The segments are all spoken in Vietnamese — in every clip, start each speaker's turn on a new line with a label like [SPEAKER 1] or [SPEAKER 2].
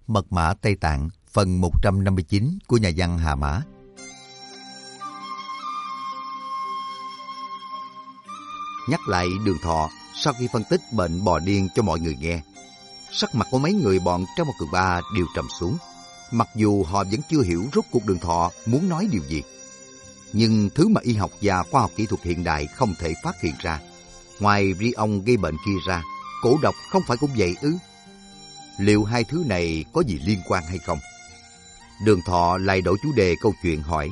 [SPEAKER 1] Mật mã Tây Tạng, phần 159 của nhà văn Hà Mã. Nhắc lại Đường Thọ sau khi phân tích bệnh bò điên cho mọi người nghe, sắc mặt của mấy người bọn Trong Một Cường Ba đều trầm xuống. Mặc dù họ vẫn chưa hiểu rốt cuộc Đường Thọ muốn nói điều gì, nhưng thứ mà y học và khoa học kỹ thuật hiện đại không thể phát hiện ra, ngoài prion gây bệnh kia ra, cổ độc không phải cũng vậy ư? Liệu hai thứ này có gì liên quan hay không? Đường Thọ lại đổi chủ đề câu chuyện hỏi: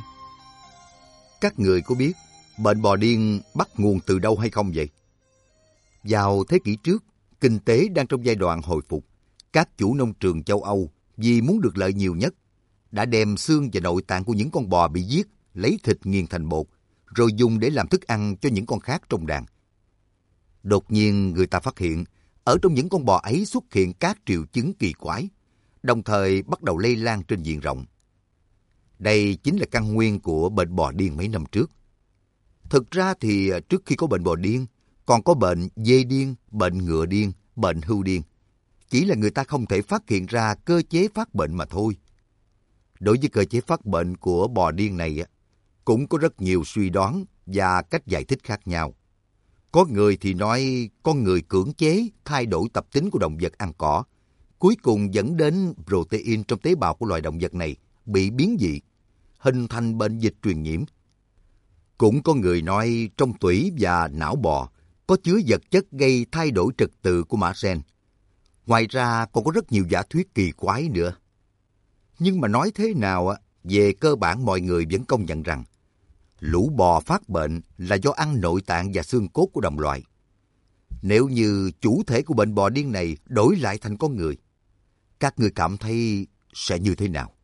[SPEAKER 1] các người có biết bệnh bò điên bắt nguồn từ đâu hay không vậy? Vào thế kỷ trước, kinh tế đang trong giai đoạn hồi phục. Các chủ nông trường châu Âu vì muốn được lợi nhiều nhất, đã đem xương và nội tạng của những con bò bị giết, lấy thịt nghiền thành bột, rồi dùng để làm thức ăn cho những con khác trong đàn. Đột nhiên người ta phát hiện, ở trong những con bò ấy xuất hiện các triệu chứng kỳ quái, đồng thời bắt đầu lây lan trên diện rộng. Đây chính là căn nguyên của bệnh bò điên mấy năm trước. Thực ra thì trước khi có bệnh bò điên, còn có bệnh dê điên, bệnh ngựa điên, bệnh hươu điên. Chỉ là người ta không thể phát hiện ra cơ chế phát bệnh mà thôi. Đối với cơ chế phát bệnh của bò điên này, cũng có rất nhiều suy đoán và cách giải thích khác nhau. Có người thì nói con người cưỡng chế thay đổi tập tính của động vật ăn cỏ, cuối cùng dẫn đến protein trong tế bào của loài động vật này bị biến dị, hình thành bệnh dịch truyền nhiễm. Cũng có người nói trong tủy và não bò có chứa vật chất gây thay đổi trật tự của mã gen. Ngoài ra còn có rất nhiều giả thuyết kỳ quái nữa. Nhưng mà nói thế nào, về cơ bản mọi người vẫn công nhận rằng lũ bò phát bệnh là do ăn nội tạng và xương cốt của đồng loại. Nếu như chủ thể của bệnh bò điên này đổi lại thành con người, các người cảm thấy sẽ như thế nào?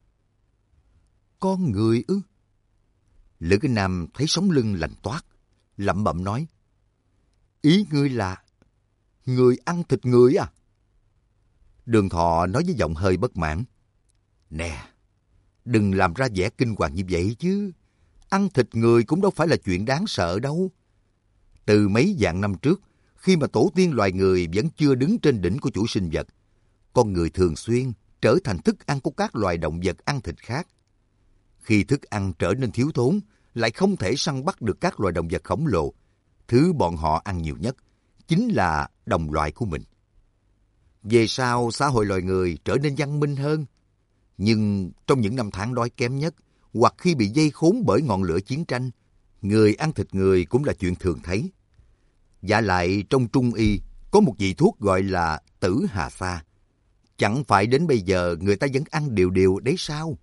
[SPEAKER 1] Con người ư? Lữ Kinh Nam thấy sống lưng lạnh toát, lẩm bẩm nói: ý ngươi là người ăn thịt người à? Đường Thọ nói với giọng hơi bất mãn: nè, đừng làm ra vẻ kinh hoàng như vậy chứ. Ăn thịt người cũng đâu phải là chuyện đáng sợ đâu. Từ mấy vạn năm trước, khi mà tổ tiên loài người vẫn chưa đứng trên đỉnh của chủ sinh vật, con người thường xuyên trở thành thức ăn của các loài động vật ăn thịt khác. Khi thức ăn trở nên thiếu thốn, lại không thể săn bắt được các loài động vật khổng lồ, thứ bọn họ ăn nhiều nhất chính là đồng loại của mình. Về sau, xã hội loài người trở nên văn minh hơn. Nhưng trong những năm tháng đói kém nhất, hoặc khi bị vây khốn bởi ngọn lửa chiến tranh, người ăn thịt người cũng là chuyện thường thấy. Vả lại trong Trung Y có một vị thuốc gọi là Tử Hà Sa. Chẳng phải đến bây giờ người ta vẫn ăn đều đều đấy sao?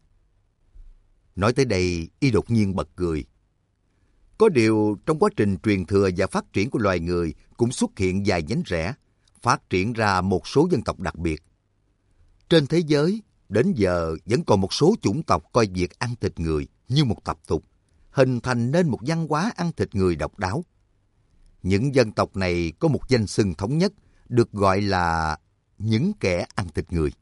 [SPEAKER 1] Nói tới đây, y đột nhiên bật cười. Có điều trong quá trình truyền thừa và phát triển của loài người cũng xuất hiện vài nhánh rẽ, phát triển ra một số dân tộc đặc biệt. Trên thế giới, đến giờ vẫn còn một số chủng tộc coi việc ăn thịt người như một tập tục, hình thành nên một văn hóa ăn thịt người độc đáo. Những dân tộc này có một danh xưng thống nhất, được gọi là những kẻ ăn thịt người.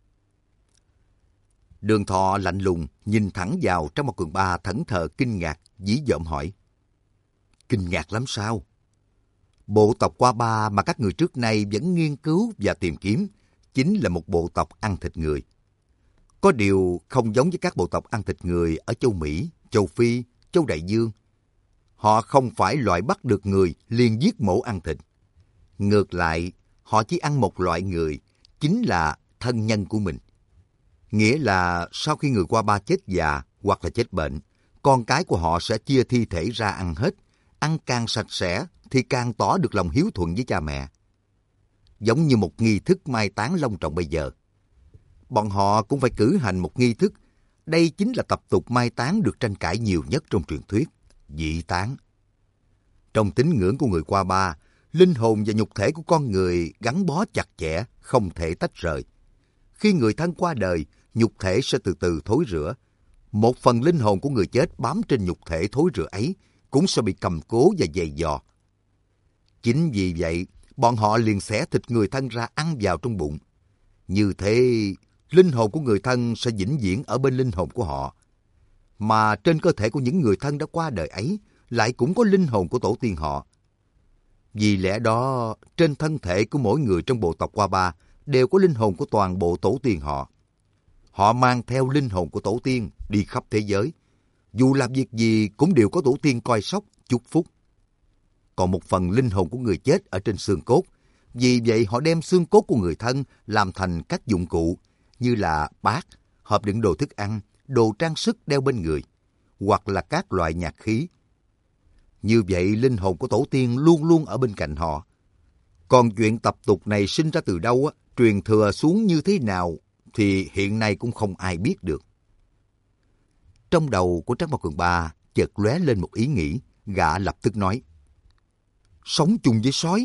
[SPEAKER 1] Đường Thọ lạnh lùng nhìn thẳng vào Trong Một Cường Ba, thẫn thờ kinh ngạc, dí dỏm hỏi: kinh ngạc lắm sao? Bộ tộc Qua Ba mà các người trước nay vẫn nghiên cứu và tìm kiếm chính là một bộ tộc ăn thịt người. Có điều không giống với các bộ tộc ăn thịt người ở châu Mỹ, châu Phi, châu Đại Dương. Họ không phải loại bắt được người liền giết mổ ăn thịt. Ngược lại, họ chỉ ăn một loại người, chính là thân nhân của mình. Nghĩa là sau khi người Qua Ba chết già hoặc là chết bệnh, con cái của họ sẽ chia thi thể ra ăn hết. Ăn càng sạch sẽ thì càng tỏ được lòng hiếu thuận với cha mẹ. Giống như một nghi thức mai táng long trọng bây giờ. Bọn họ cũng phải cử hành một nghi thức. Đây chính là tập tục mai táng được tranh cãi nhiều nhất trong truyền thuyết, dị táng. Trong tín ngưỡng của người Qua Ba, linh hồn và nhục thể của con người gắn bó chặt chẽ, không thể tách rời. Khi người thân qua đời, nhục thể sẽ từ từ thối rữa. Một phần linh hồn của người chết bám trên nhục thể thối rữa ấy cũng sẽ bị cầm cố và giày dò. Chính vì vậy, bọn họ liền xẻ thịt người thân ra ăn vào trong bụng. Như thế, linh hồn của người thân sẽ vĩnh viễn ở bên linh hồn của họ. Mà trên cơ thể của những người thân đã qua đời ấy, lại cũng có linh hồn của tổ tiên họ. Vì lẽ đó, trên thân thể của mỗi người trong bộ tộc Qua Ba đều có linh hồn của toàn bộ tổ tiên họ. họ mang theo linh hồn của tổ tiên đi khắp thế giới. Dù làm việc gì cũng đều có tổ tiên coi sóc, chúc phúc. Còn một phần linh hồn của người chết ở trên xương cốt. Vì vậy họ đem xương cốt của người thân làm thành các dụng cụ như là bát, hộp đựng đồ thức ăn, đồ trang sức đeo bên người, hoặc là các loại nhạc khí. Như vậy linh hồn của tổ tiên luôn luôn ở bên cạnh họ. Còn chuyện tập tục này sinh ra từ đâu, truyền thừa xuống như thế nào thì hiện nay cũng không ai biết được. Trong đầu của Trác Mao Cường Ba chợt lóe lên một ý nghĩ, gã lập tức nói: sống chung với sói.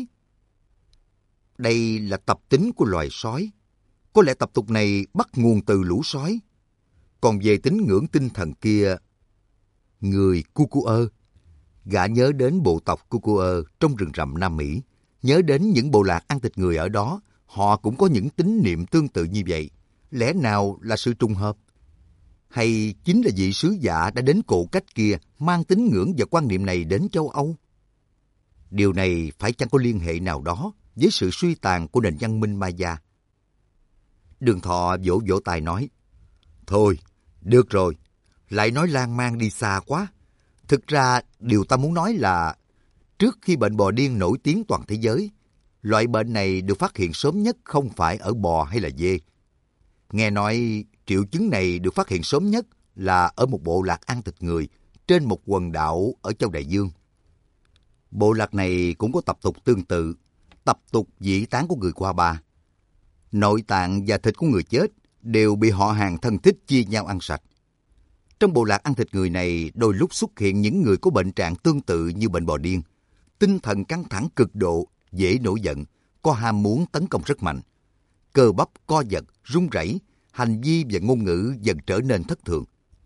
[SPEAKER 1] Đây là tập tính của loài sói. Có lẽ tập tục này bắt nguồn từ lũ sói. Còn về tín ngưỡng tinh thần kia, người Cucuơ, gã nhớ đến bộ tộc Cucuơ trong rừng rậm Nam Mỹ, nhớ đến những bộ lạc ăn thịt người ở đó, họ cũng có những tín niệm tương tự như vậy. Lẽ nào là sự trùng hợp? Hay chính là vị sứ giả đã đến cổ cách kia mang tín ngưỡng và quan niệm này đến châu Âu? Điều này phải chăng có liên hệ nào đó với sự suy tàn của nền văn minh Maya? Đường Thọ vỗ vỗ tay nói: thôi, được rồi, lại nói lan man đi xa quá. Thực ra, điều ta muốn nói là trước khi bệnh bò điên nổi tiếng toàn thế giới, loại bệnh này được phát hiện sớm nhất không phải ở bò hay là dê. Nghe nói triệu chứng này được phát hiện sớm nhất là ở một bộ lạc ăn thịt người trên một quần đảo ở châu Đại Dương. Bộ lạc này cũng có tập tục tương tự, tập tục dị táng của người Qua Ba. Nội tạng và thịt của người chết đều bị họ hàng thân thích chia nhau ăn sạch. Trong bộ lạc ăn thịt người này đôi lúc xuất hiện những người có bệnh trạng tương tự như bệnh bò điên. Tinh thần căng thẳng cực độ, dễ nổi giận, có ham muốn tấn công rất mạnh. Cơ bắp co giật, run rẩy, hành vi và ngôn ngữ dần trở nên thất thường.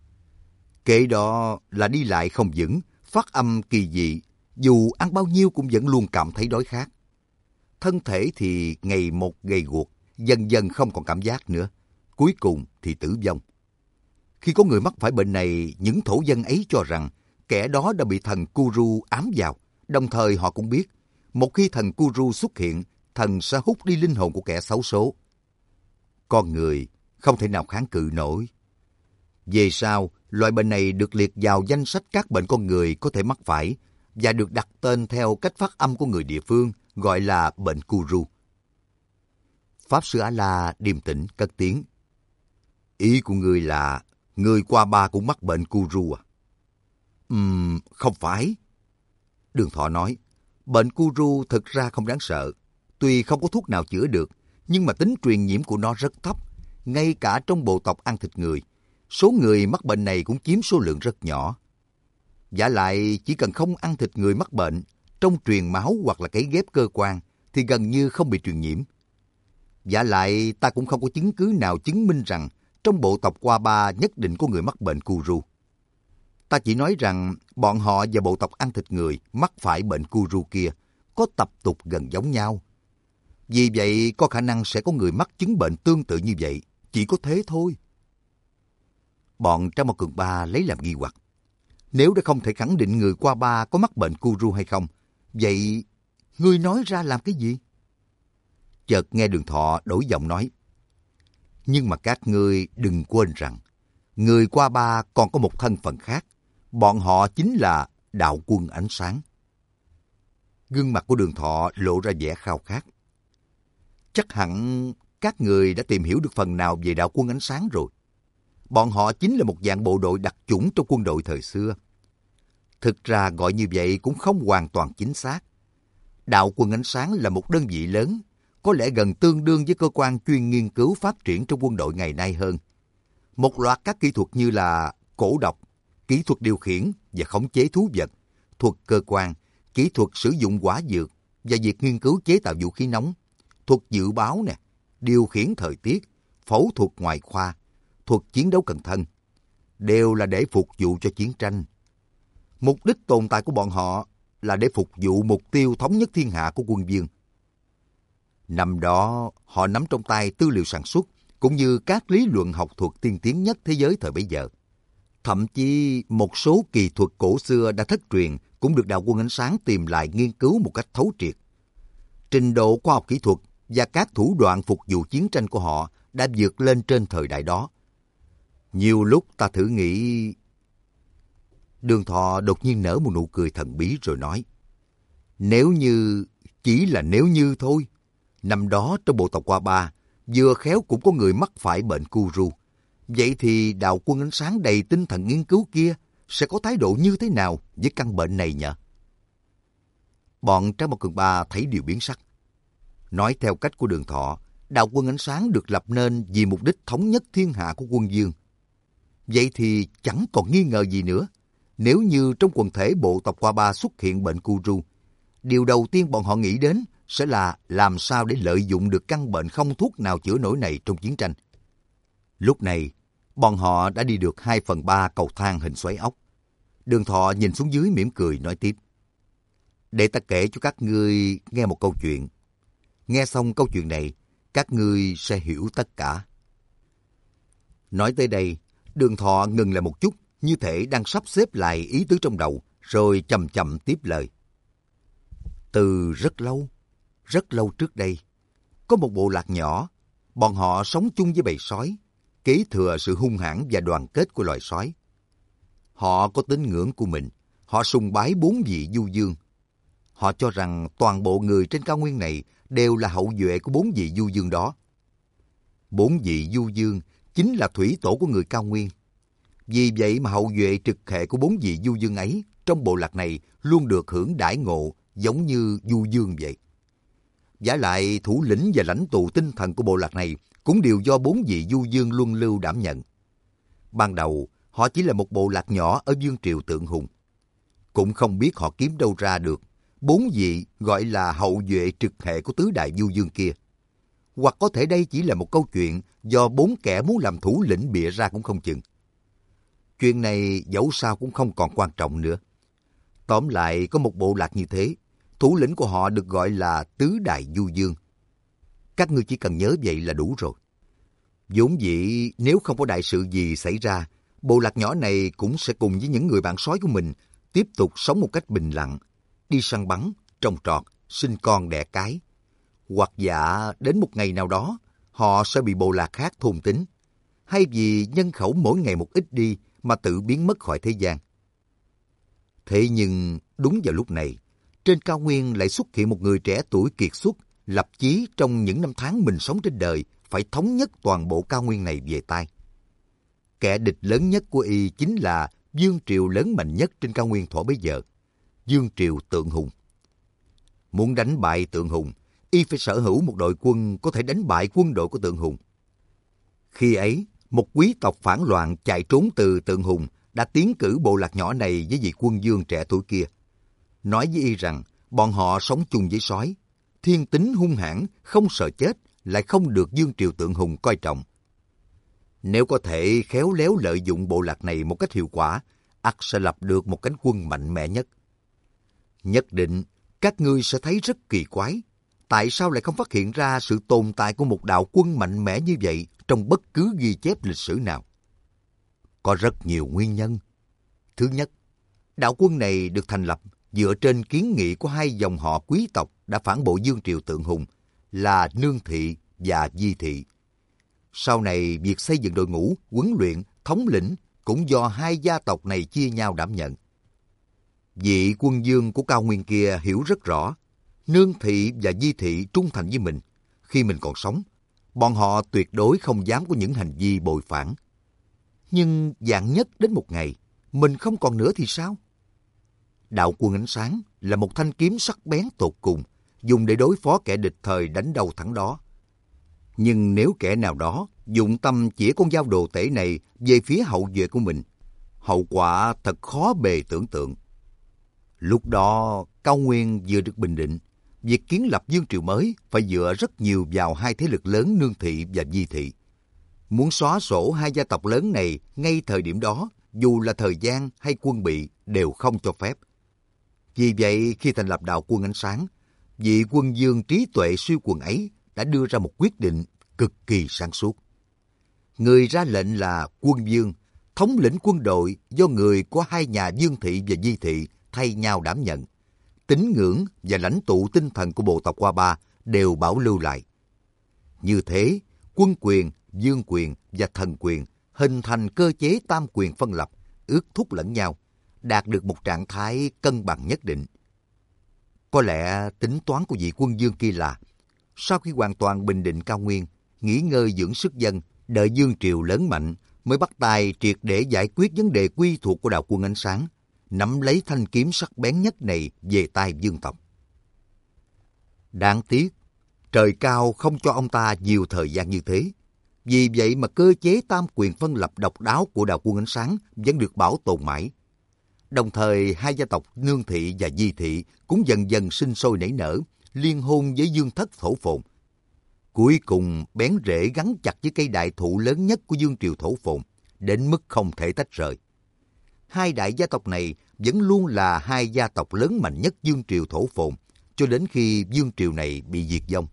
[SPEAKER 1] Kể đó là đi lại không vững, phát âm kỳ dị, dù ăn bao nhiêu cũng vẫn luôn cảm thấy đói khát. Thân thể thì ngày một gầy guộc, dần dần không còn cảm giác nữa, cuối cùng thì tử vong. Khi có người mắc phải bệnh này, những thổ dân ấy cho rằng kẻ đó đã bị thần Kuru ám vào, đồng thời họ cũng biết, một khi thần Kuru xuất hiện, thần sẽ hút đi linh hồn của kẻ xấu số. Con người không thể nào kháng cự nổi. Về sau, loại bệnh này được liệt vào danh sách các bệnh con người có thể mắc phải và được đặt tên theo cách phát âm của người địa phương, gọi là bệnh Kuru. Pháp Sư A-la điềm tĩnh cất tiếng: ý của ngươi là người Qua Ba cũng mắc bệnh Kuru à? Không phải. Đường Thọ nói, bệnh Kuru thực ra không đáng sợ. Tuy không có thuốc nào chữa được, nhưng mà tính truyền nhiễm của nó rất thấp. Ngay cả trong bộ tộc ăn thịt người, số người mắc bệnh này cũng chiếm số lượng rất nhỏ. Vả lại, chỉ cần không ăn thịt người mắc bệnh, trong truyền máu hoặc là cấy ghép cơ quan, thì gần như không bị truyền nhiễm. Vả lại, ta cũng không có chứng cứ nào chứng minh rằng trong bộ tộc Qua Ba nhất định có người mắc bệnh Kuru. Ta chỉ nói rằng bọn họ và bộ tộc ăn thịt người mắc phải bệnh Kuru kia có tập tục gần giống nhau. Vì vậy, có khả năng sẽ có người mắc chứng bệnh tương tự như vậy. Chỉ có thế thôi. Bọn Trác Mao Cường Ba lấy làm nghi hoặc. Nếu đã không thể khẳng định người Qua Ba có mắc bệnh Kuru hay không, vậy ngươi nói ra làm cái gì? Chợt nghe Đường Thọ đổi giọng nói. Nhưng mà các ngươi đừng quên rằng, người Qua Ba còn có một thân phận khác. Bọn họ chính là đạo quân ánh sáng. Gương mặt của Đường Thọ lộ ra vẻ khao khát. Chắc hẳn các người đã tìm hiểu được phần nào về đạo quân ánh sáng rồi. Bọn họ chính là một dạng bộ đội đặc chủng trong quân đội thời xưa. Thực ra gọi như vậy cũng không hoàn toàn chính xác. Đạo quân ánh sáng là một đơn vị lớn, có lẽ gần tương đương với cơ quan chuyên nghiên cứu phát triển trong quân đội ngày nay hơn. Một loạt các kỹ thuật như là cổ độc, kỹ thuật điều khiển và khống chế thú vật, thuật cơ quan, kỹ thuật sử dụng hỏa dược và việc nghiên cứu chế tạo vũ khí nóng, thuật dự báo, điều khiển thời tiết, phẫu thuật ngoại khoa, thuật chiến đấu cận thân, đều là để phục vụ cho chiến tranh. Mục đích tồn tại của bọn họ là để phục vụ mục tiêu thống nhất thiên hạ của quân Viên. Năm đó, họ nắm trong tay tư liệu sản xuất cũng như các lý luận học thuật tiên tiến nhất thế giới thời bấy giờ. Thậm chí một số kỳ thuật cổ xưa đã thất truyền cũng được đạo quân ánh sáng tìm lại nghiên cứu một cách thấu triệt. Trình độ khoa học kỹ thuật và các thủ đoạn phục vụ chiến tranh của họ đã vượt lên trên thời đại đó. Nhiều lúc ta thử nghĩ... Đường Thọ đột nhiên nở một nụ cười thần bí rồi nói, nếu như, chỉ là nếu như thôi. Năm đó trong bộ tộc Qua Ba, vừa khéo cũng có người mắc phải bệnh cu ru. Vậy thì đạo quân ánh sáng đầy tinh thần nghiên cứu kia sẽ có thái độ như thế nào với căn bệnh này nhỉ? Bọn Trái Mặt Cường Ba thấy điều biến sắc. Nói theo cách của Đường Thọ, đạo quân ánh sáng được lập nên vì mục đích thống nhất thiên hạ của quân Dương. Vậy thì chẳng còn nghi ngờ gì nữa. Nếu như trong quần thể bộ tộc Qua Ba xuất hiện bệnh cu ru, điều đầu tiên bọn họ nghĩ đến sẽ là làm sao để lợi dụng được căn bệnh không thuốc nào chữa nổi này trong chiến tranh. Lúc này, bọn họ đã đi được 2/3 cầu thang hình xoáy ốc. Đường Thọ nhìn xuống dưới mỉm cười nói tiếp. Để ta kể cho các ngươi nghe một câu chuyện. Nghe xong câu chuyện này, các ngươi sẽ hiểu tất cả. Nói tới đây, Đường Thọ ngừng lại một chút, như thể đang sắp xếp lại ý tứ trong đầu, rồi chậm chậm tiếp lời. Từ rất lâu trước đây, có một bộ lạc nhỏ, bọn họ sống chung với bầy sói, kế thừa sự hung hãn và đoàn kết của loài sói. Họ có tín ngưỡng của mình, họ sùng bái 4 vị du dương. Họ cho rằng toàn bộ người trên cao nguyên này đều là hậu duệ của 4 vị du dương đó. 4 vị du dương chính là thủy tổ của người cao nguyên. Vì vậy mà hậu duệ trực hệ của 4 vị du dương ấy trong bộ lạc này luôn được hưởng đãi ngộ giống như du dương vậy. Vả lại thủ lĩnh và lãnh tụ tinh thần của bộ lạc này cũng đều do 4 vị du dương luân lưu đảm nhận. Ban đầu, họ chỉ là một bộ lạc nhỏ ở vương triều Tượng Hùng. Cũng không biết họ kiếm đâu ra được 4 vị gọi là hậu duệ trực hệ của tứ đại du dương kia. Hoặc có thể đây chỉ là một câu chuyện do 4 kẻ muốn làm thủ lĩnh bịa ra cũng không chừng. Chuyện này dẫu sao cũng không còn quan trọng nữa. Tóm lại có một bộ lạc như thế, thủ lĩnh của họ được gọi là tứ đại du dương. Các ngươi chỉ cần nhớ vậy là đủ rồi. Vốn dĩ nếu không có đại sự gì xảy ra, bộ lạc nhỏ này cũng sẽ cùng với những người bạn sói của mình tiếp tục sống một cách bình lặng, đi săn bắn, trồng trọt, sinh con đẻ cái. Hoặc dạ đến một ngày nào đó, họ sẽ bị bộ lạc khác thôn tính, hay vì nhân khẩu mỗi ngày một ít đi mà tự biến mất khỏi thế gian. Thế nhưng đúng vào lúc này, trên cao nguyên lại xuất hiện một người trẻ tuổi kiệt xuất, lập chí trong những năm tháng mình sống trên đời phải thống nhất toàn bộ cao nguyên này về tay. Kẻ địch lớn nhất của y chính là vương triều lớn mạnh nhất trên cao nguyên thuở bấy giờ, vương triều Tượng Hùng. Muốn đánh bại Tượng Hùng, y phải sở hữu một đội quân có thể đánh bại quân đội của Tượng Hùng. Khi ấy, một quý tộc phản loạn chạy trốn từ Tượng Hùng đã tiến cử bộ lạc nhỏ này với vị quân vương trẻ tuổi kia. Nói với y rằng bọn họ sống chung với sói, thiên tính hung hãn, không sợ chết, lại không được vương triều Tượng Hùng coi trọng. Nếu có thể khéo léo lợi dụng bộ lạc này một cách hiệu quả, ắt sẽ lập được một cánh quân mạnh mẽ nhất. Nhất định, các ngươi sẽ thấy rất kỳ quái. Tại sao lại không phát hiện ra sự tồn tại của một đạo quân mạnh mẽ như vậy trong bất cứ ghi chép lịch sử nào? Có rất nhiều nguyên nhân. Thứ nhất, đạo quân này được thành lập dựa trên kiến nghị của 2 dòng họ quý tộc đã phản bội vương triều Tượng Hùng là Nương Thị và Di Thị. Sau này, việc xây dựng đội ngũ, huấn luyện, thống lĩnh cũng do 2 gia tộc này chia nhau đảm nhận. Vị quân vương của cao nguyên kia hiểu rất rõ, Nương Thị và Di Thị trung thành với mình. Khi mình còn sống, bọn họ tuyệt đối không dám có những hành vi bội phản. Nhưng vạn nhất đến một ngày, mình không còn nữa thì sao? Đạo quân ánh sáng là một thanh kiếm sắc bén tột cùng, dùng để đối phó kẻ địch thời đánh đầu thắng đó. Nhưng nếu kẻ nào đó dụng tâm chỉ con dao đồ tể này về phía hậu duệ của mình, hậu quả thật khó bề tưởng tượng. Lúc đó, cao nguyên vừa được bình định, việc kiến lập vương triều mới phải dựa rất nhiều vào 2 thế lực lớn Nương Thị và Di Thị. Muốn xóa sổ 2 gia tộc lớn này ngay thời điểm đó, dù là thời gian hay quân bị, đều không cho phép. Vì vậy, khi thành lập đạo quân ánh sáng, vị quân vương trí tuệ siêu quần ấy đã đưa ra một quyết định cực kỳ sáng suốt. Người ra lệnh là quân vương, thống lĩnh quân đội do người của 2 nhà Vương Thị và Di Thị thay nhau đảm nhận. Tín ngưỡng và lãnh tụ tinh thần của bộ tộc Qua Ba đều bảo lưu lại. Như thế, quân quyền, vương quyền và thần quyền hình thành cơ chế tam quyền phân lập, ước thúc lẫn nhau, đạt được một trạng thái cân bằng nhất định. Có lẽ tính toán của vị quân vương kia là, sau khi hoàn toàn bình định cao nguyên, nghỉ ngơi dưỡng sức dân, đợi vương triều lớn mạnh, mới bắt tay triệt để giải quyết vấn đề quy thuộc của đạo quân ánh sáng, nắm lấy thanh kiếm sắc bén nhất này về tay vương tộc. Đáng tiếc, trời cao không cho ông ta nhiều thời gian như thế. Vì vậy mà cơ chế tam quyền phân lập độc đáo của đạo quân ánh sáng vẫn được bảo tồn mãi. Đồng thời, hai gia tộc Nương Thị và Di Thị cũng dần dần sinh sôi nảy nở, liên hôn với vương thất Thổ Phồn. Cuối cùng, bén rễ gắn chặt với cây đại thụ lớn nhất của vương triều Thổ Phồn, đến mức không thể tách rời. Hai đại gia tộc này vẫn luôn là hai gia tộc lớn mạnh nhất vương triều Thổ Phồn, cho đến khi vương triều này bị diệt vong.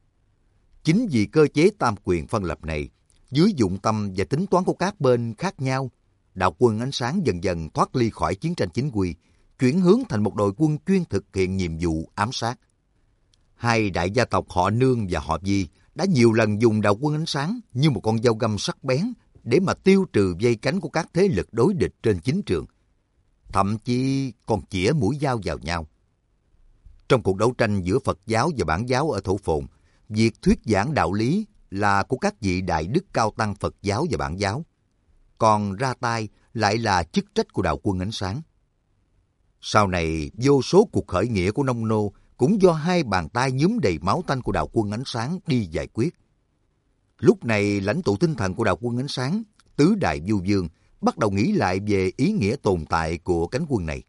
[SPEAKER 1] Chính vì cơ chế tam quyền phân lập này, dưới dụng tâm và tính toán của các bên khác nhau, đạo quân ánh sáng dần dần thoát ly khỏi chiến tranh chính quy, chuyển hướng thành một đội quân chuyên thực hiện nhiệm vụ ám sát. Hai đại gia tộc họ Nương và họ Di đã nhiều lần dùng đạo quân ánh sáng như một con dao găm sắc bén để mà tiêu trừ vây cánh của các thế lực đối địch trên chính trường. Thậm chí còn chĩa mũi dao vào nhau. Trong cuộc đấu tranh giữa Phật giáo và Bản giáo ở Thổ Phồn, việc thuyết giảng đạo lý là của các vị đại đức cao tăng Phật giáo và Bản giáo, còn ra tay lại là chức trách của đạo quân ánh sáng. Sau này, vô số cuộc khởi nghĩa của nông nô cũng do hai bàn tay nhuốm đầy máu tanh của đạo quân ánh sáng đi giải quyết. Lúc này, lãnh tụ tinh thần của đạo quân ánh sáng, Tứ Đại Vu Vương, bắt đầu nghĩ lại về ý nghĩa tồn tại của cánh quân này.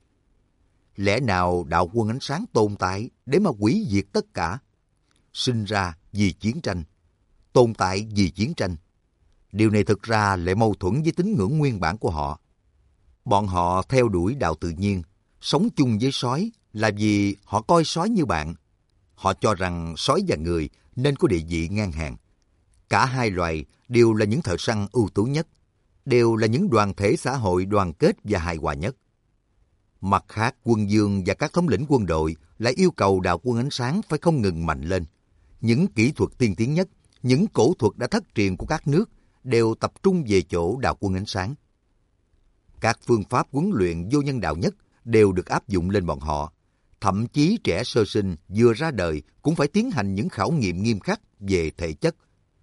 [SPEAKER 1] Lẽ nào đạo quân ánh sáng tồn tại để mà hủy diệt tất cả? Sinh ra vì chiến tranh, tồn tại vì chiến tranh. Điều này thực ra lại mâu thuẫn với tín ngưỡng nguyên bản của họ. Bọn họ theo đuổi đạo tự nhiên, sống chung với sói là vì họ coi sói như bạn. Họ cho rằng sói và người nên có địa vị ngang hàng. Cả hai loài đều là những thợ săn ưu tú nhất, đều là những đoàn thể xã hội đoàn kết và hài hòa nhất. Mặt khác, quân vương và các thống lĩnh quân đội lại yêu cầu đạo quân ánh sáng phải không ngừng mạnh lên. Những kỹ thuật tiên tiến nhất, những cổ thuật đã thất truyền của các nước đều tập trung về chỗ đạo quân ánh sáng. Các phương pháp huấn luyện vô nhân đạo nhất đều được áp dụng lên bọn họ. Thậm chí trẻ sơ sinh vừa ra đời cũng phải tiến hành những khảo nghiệm nghiêm khắc về thể chất.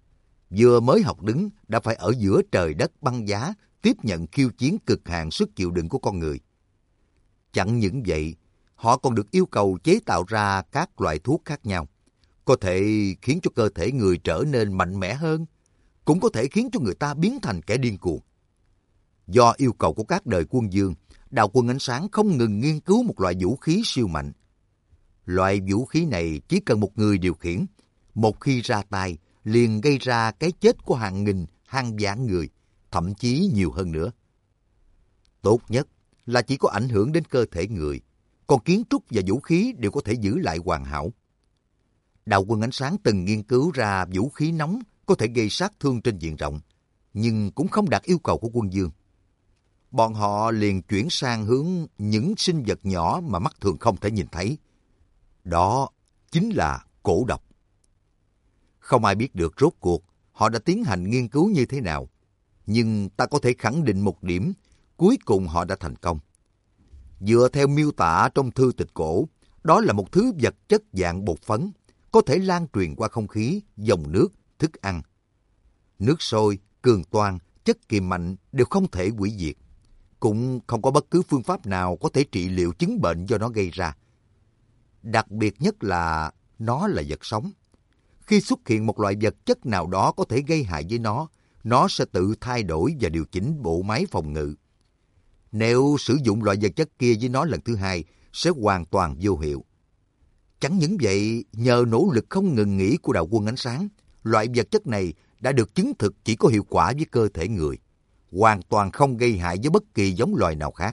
[SPEAKER 1] Vừa mới học đứng đã phải ở giữa trời đất băng giá tiếp nhận khiêu chiến cực hạn sức chịu đựng của con người. Chẳng những vậy, họ còn được yêu cầu chế tạo ra các loại thuốc khác nhau, có thể khiến cho cơ thể người trở nên mạnh mẽ hơn, cũng có thể khiến cho người ta biến thành kẻ điên cuồng. Do yêu cầu của các đời quân vương, đạo quân ánh sáng không ngừng nghiên cứu một loại vũ khí siêu mạnh. Loại vũ khí này chỉ cần một người điều khiển, một khi ra tay liền gây ra cái chết của hàng nghìn, hàng vạn người, thậm chí nhiều hơn nữa. Tốt nhất là chỉ có ảnh hưởng đến cơ thể người, còn kiến trúc và vũ khí đều có thể giữ lại hoàn hảo. Đạo quân ánh sáng từng nghiên cứu ra vũ khí nóng có thể gây sát thương trên diện rộng, nhưng cũng không đạt yêu cầu của quân vương. Bọn họ liền chuyển sang hướng những sinh vật nhỏ mà mắt thường không thể nhìn thấy. Đó chính là cổ độc. Không ai biết được rốt cuộc họ đã tiến hành nghiên cứu như thế nào, nhưng ta có thể khẳng định một điểm, cuối cùng họ đã thành công. Dựa theo miêu tả trong thư tịch cổ, đó là một thứ vật chất dạng bột phấn, có thể lan truyền qua không khí, dòng nước, thức ăn. Nước sôi, cường toan, chất kiềm mạnh đều không thể hủy diệt. Cũng không có bất cứ phương pháp nào có thể trị liệu chứng bệnh do nó gây ra. Đặc biệt nhất là nó là vật sống. Khi xuất hiện một loại vật chất nào đó có thể gây hại với nó sẽ tự thay đổi và điều chỉnh bộ máy phòng ngự. Nếu sử dụng loại vật chất kia với nó lần thứ hai, sẽ hoàn toàn vô hiệu. Chẳng những vậy, nhờ nỗ lực không ngừng nghỉ của đạo quân ánh sáng, loại vật chất này đã được chứng thực chỉ có hiệu quả với cơ thể người, hoàn toàn không gây hại với bất kỳ giống loài nào khác.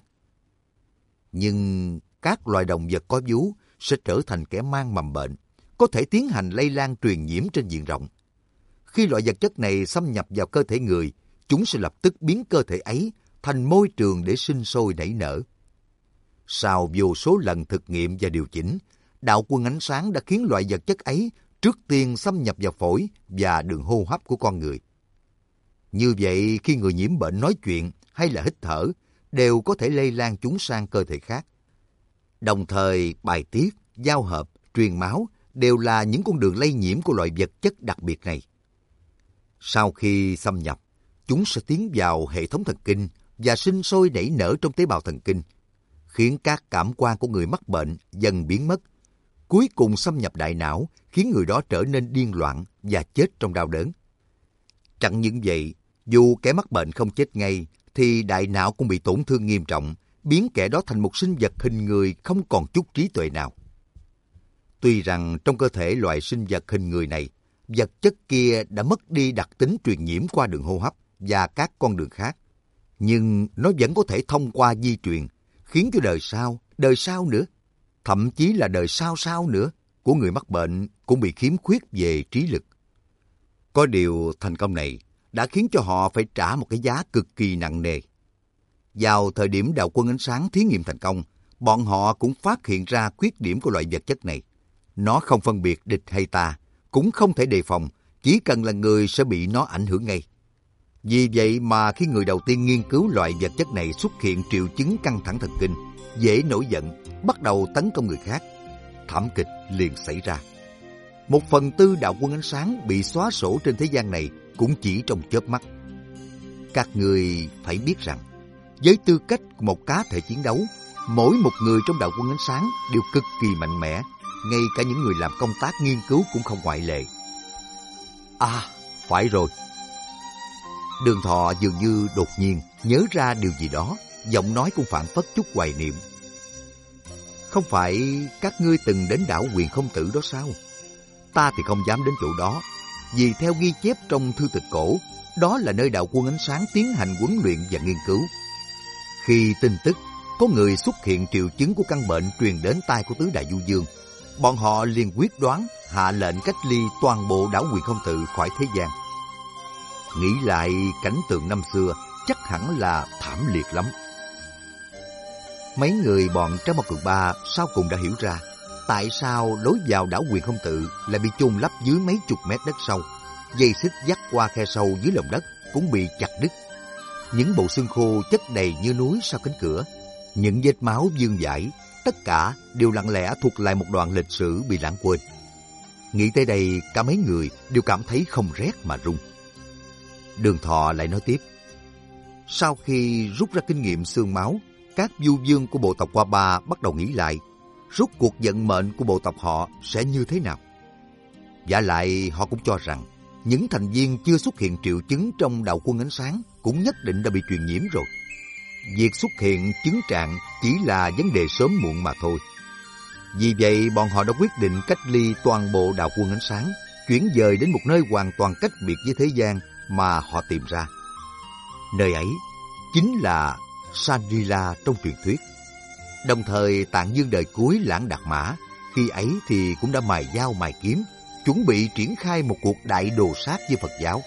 [SPEAKER 1] Nhưng các loài động vật có vú sẽ trở thành kẻ mang mầm bệnh, có thể tiến hành lây lan truyền nhiễm trên diện rộng. Khi loại vật chất này xâm nhập vào cơ thể người, chúng sẽ lập tức biến cơ thể ấy thành môi trường để sinh sôi nảy nở. Sau vô số lần thực nghiệm và điều chỉnh, đạo quân ánh sáng đã khiến loại vật chất ấy trước tiên xâm nhập vào phổi và đường hô hấp của con người. Như vậy khi người nhiễm bệnh nói chuyện hay là hít thở đều có thể lây lan chúng sang cơ thể khác. Đồng thời bài tiết, giao hợp, truyền máu đều là những con đường lây nhiễm của loại vật chất đặc biệt này. Sau khi xâm nhập, chúng sẽ tiến vào hệ thống thần kinh và sinh sôi nảy nở trong tế bào thần kinh, khiến các cảm quan của người mắc bệnh dần biến mất. Cuối cùng xâm nhập đại não, khiến người đó trở nên điên loạn và chết trong đau đớn. Chẳng những vậy, dù kẻ mắc bệnh không chết ngay, thì đại não cũng bị tổn thương nghiêm trọng, biến kẻ đó thành một sinh vật hình người không còn chút trí tuệ nào. Tuy rằng trong cơ thể loại sinh vật hình người này, vật chất kia đã mất đi đặc tính truyền nhiễm qua đường hô hấp và các con đường khác, nhưng nó vẫn có thể thông qua di truyền, khiến cho đời sau nữa, thậm chí là đời sau nữa của người mắc bệnh cũng bị khiếm khuyết về trí lực. Có điều thành công này đã khiến cho họ phải trả một cái giá cực kỳ nặng nề. Vào thời điểm đạo quân ánh sáng thí nghiệm thành công, bọn họ cũng phát hiện ra khuyết điểm của loại vật chất này. Nó không phân biệt địch hay ta, cũng không thể đề phòng, chỉ cần là người sẽ bị nó ảnh hưởng ngay. Vì vậy mà khi người đầu tiên nghiên cứu loại vật chất này xuất hiện triệu chứng căng thẳng thần kinh, dễ nổi giận, bắt đầu tấn công người khác, thảm kịch liền xảy ra. 1/4 đạo quân ánh sáng bị xóa sổ trên thế gian này cũng chỉ trong chớp mắt. Các người phải biết rằng, với tư cách của một cá thể chiến đấu, mỗi một người trong đạo quân ánh sáng đều cực kỳ mạnh mẽ, ngay cả những người làm công tác nghiên cứu cũng không ngoại lệ. À, phải rồi. Đường Thọ dường như đột nhiên nhớ ra điều gì đó, giọng nói cũng phảng phất chút hoài niệm. Không phải các ngươi từng đến đảo Huyền Không Tử đó sao? Ta thì không dám đến chỗ đó, vì theo ghi chép trong thư tịch cổ, đó là nơi đạo quân ánh sáng tiến hành huấn luyện và nghiên cứu. Khi tin tức có người xuất hiện triệu chứng của căn bệnh truyền đến tai của tứ đại du dương, bọn họ liền quyết đoán hạ lệnh cách ly toàn bộ đảo Huyền Không Tự khỏi thế gian. Nghĩ lại cảnh tượng năm xưa, chắc hẳn là thảm liệt lắm. Mấy người bọn Trác Mao Cường Ba sau cùng đã hiểu ra tại sao lối vào đảo Huyền Không Tự lại bị chôn lấp dưới mấy chục mét đất sâu, dây xích dắt qua khe sâu dưới lòng đất cũng bị chặt đứt. Những bộ xương khô chất đầy như núi sau cánh cửa, những vết máu vương vãi, tất cả đều lặng lẽ thuộc lại một đoạn lịch sử bị lãng quên. Nghĩ tới đây, cả mấy người đều cảm thấy không rét mà run. Đường Thọ lại nói tiếp. Sau khi rút ra kinh nghiệm xương máu, các du vương của bộ tộc Qua Ba bắt đầu nghĩ lại, rốt cuộc vận mệnh của bộ tộc họ sẽ như thế nào. Vả lại họ cũng cho rằng, những thành viên chưa xuất hiện triệu chứng trong đạo quân ánh sáng cũng nhất định đã bị truyền nhiễm rồi. Việc xuất hiện chứng trạng chỉ là vấn đề sớm muộn mà thôi. Vì vậy, bọn họ đã quyết định cách ly toàn bộ đạo quân ánh sáng, chuyển dời đến một nơi hoàn toàn cách biệt với thế gian mà họ tìm ra. Nơi ấy chính là Shangri-La trong truyền thuyết. Đồng thời Tạng Dương đời cuối Lãng Đạt Mã khi ấy thì cũng đã mài dao mài kiếm, chuẩn bị triển khai một cuộc đại đồ sát với Phật giáo.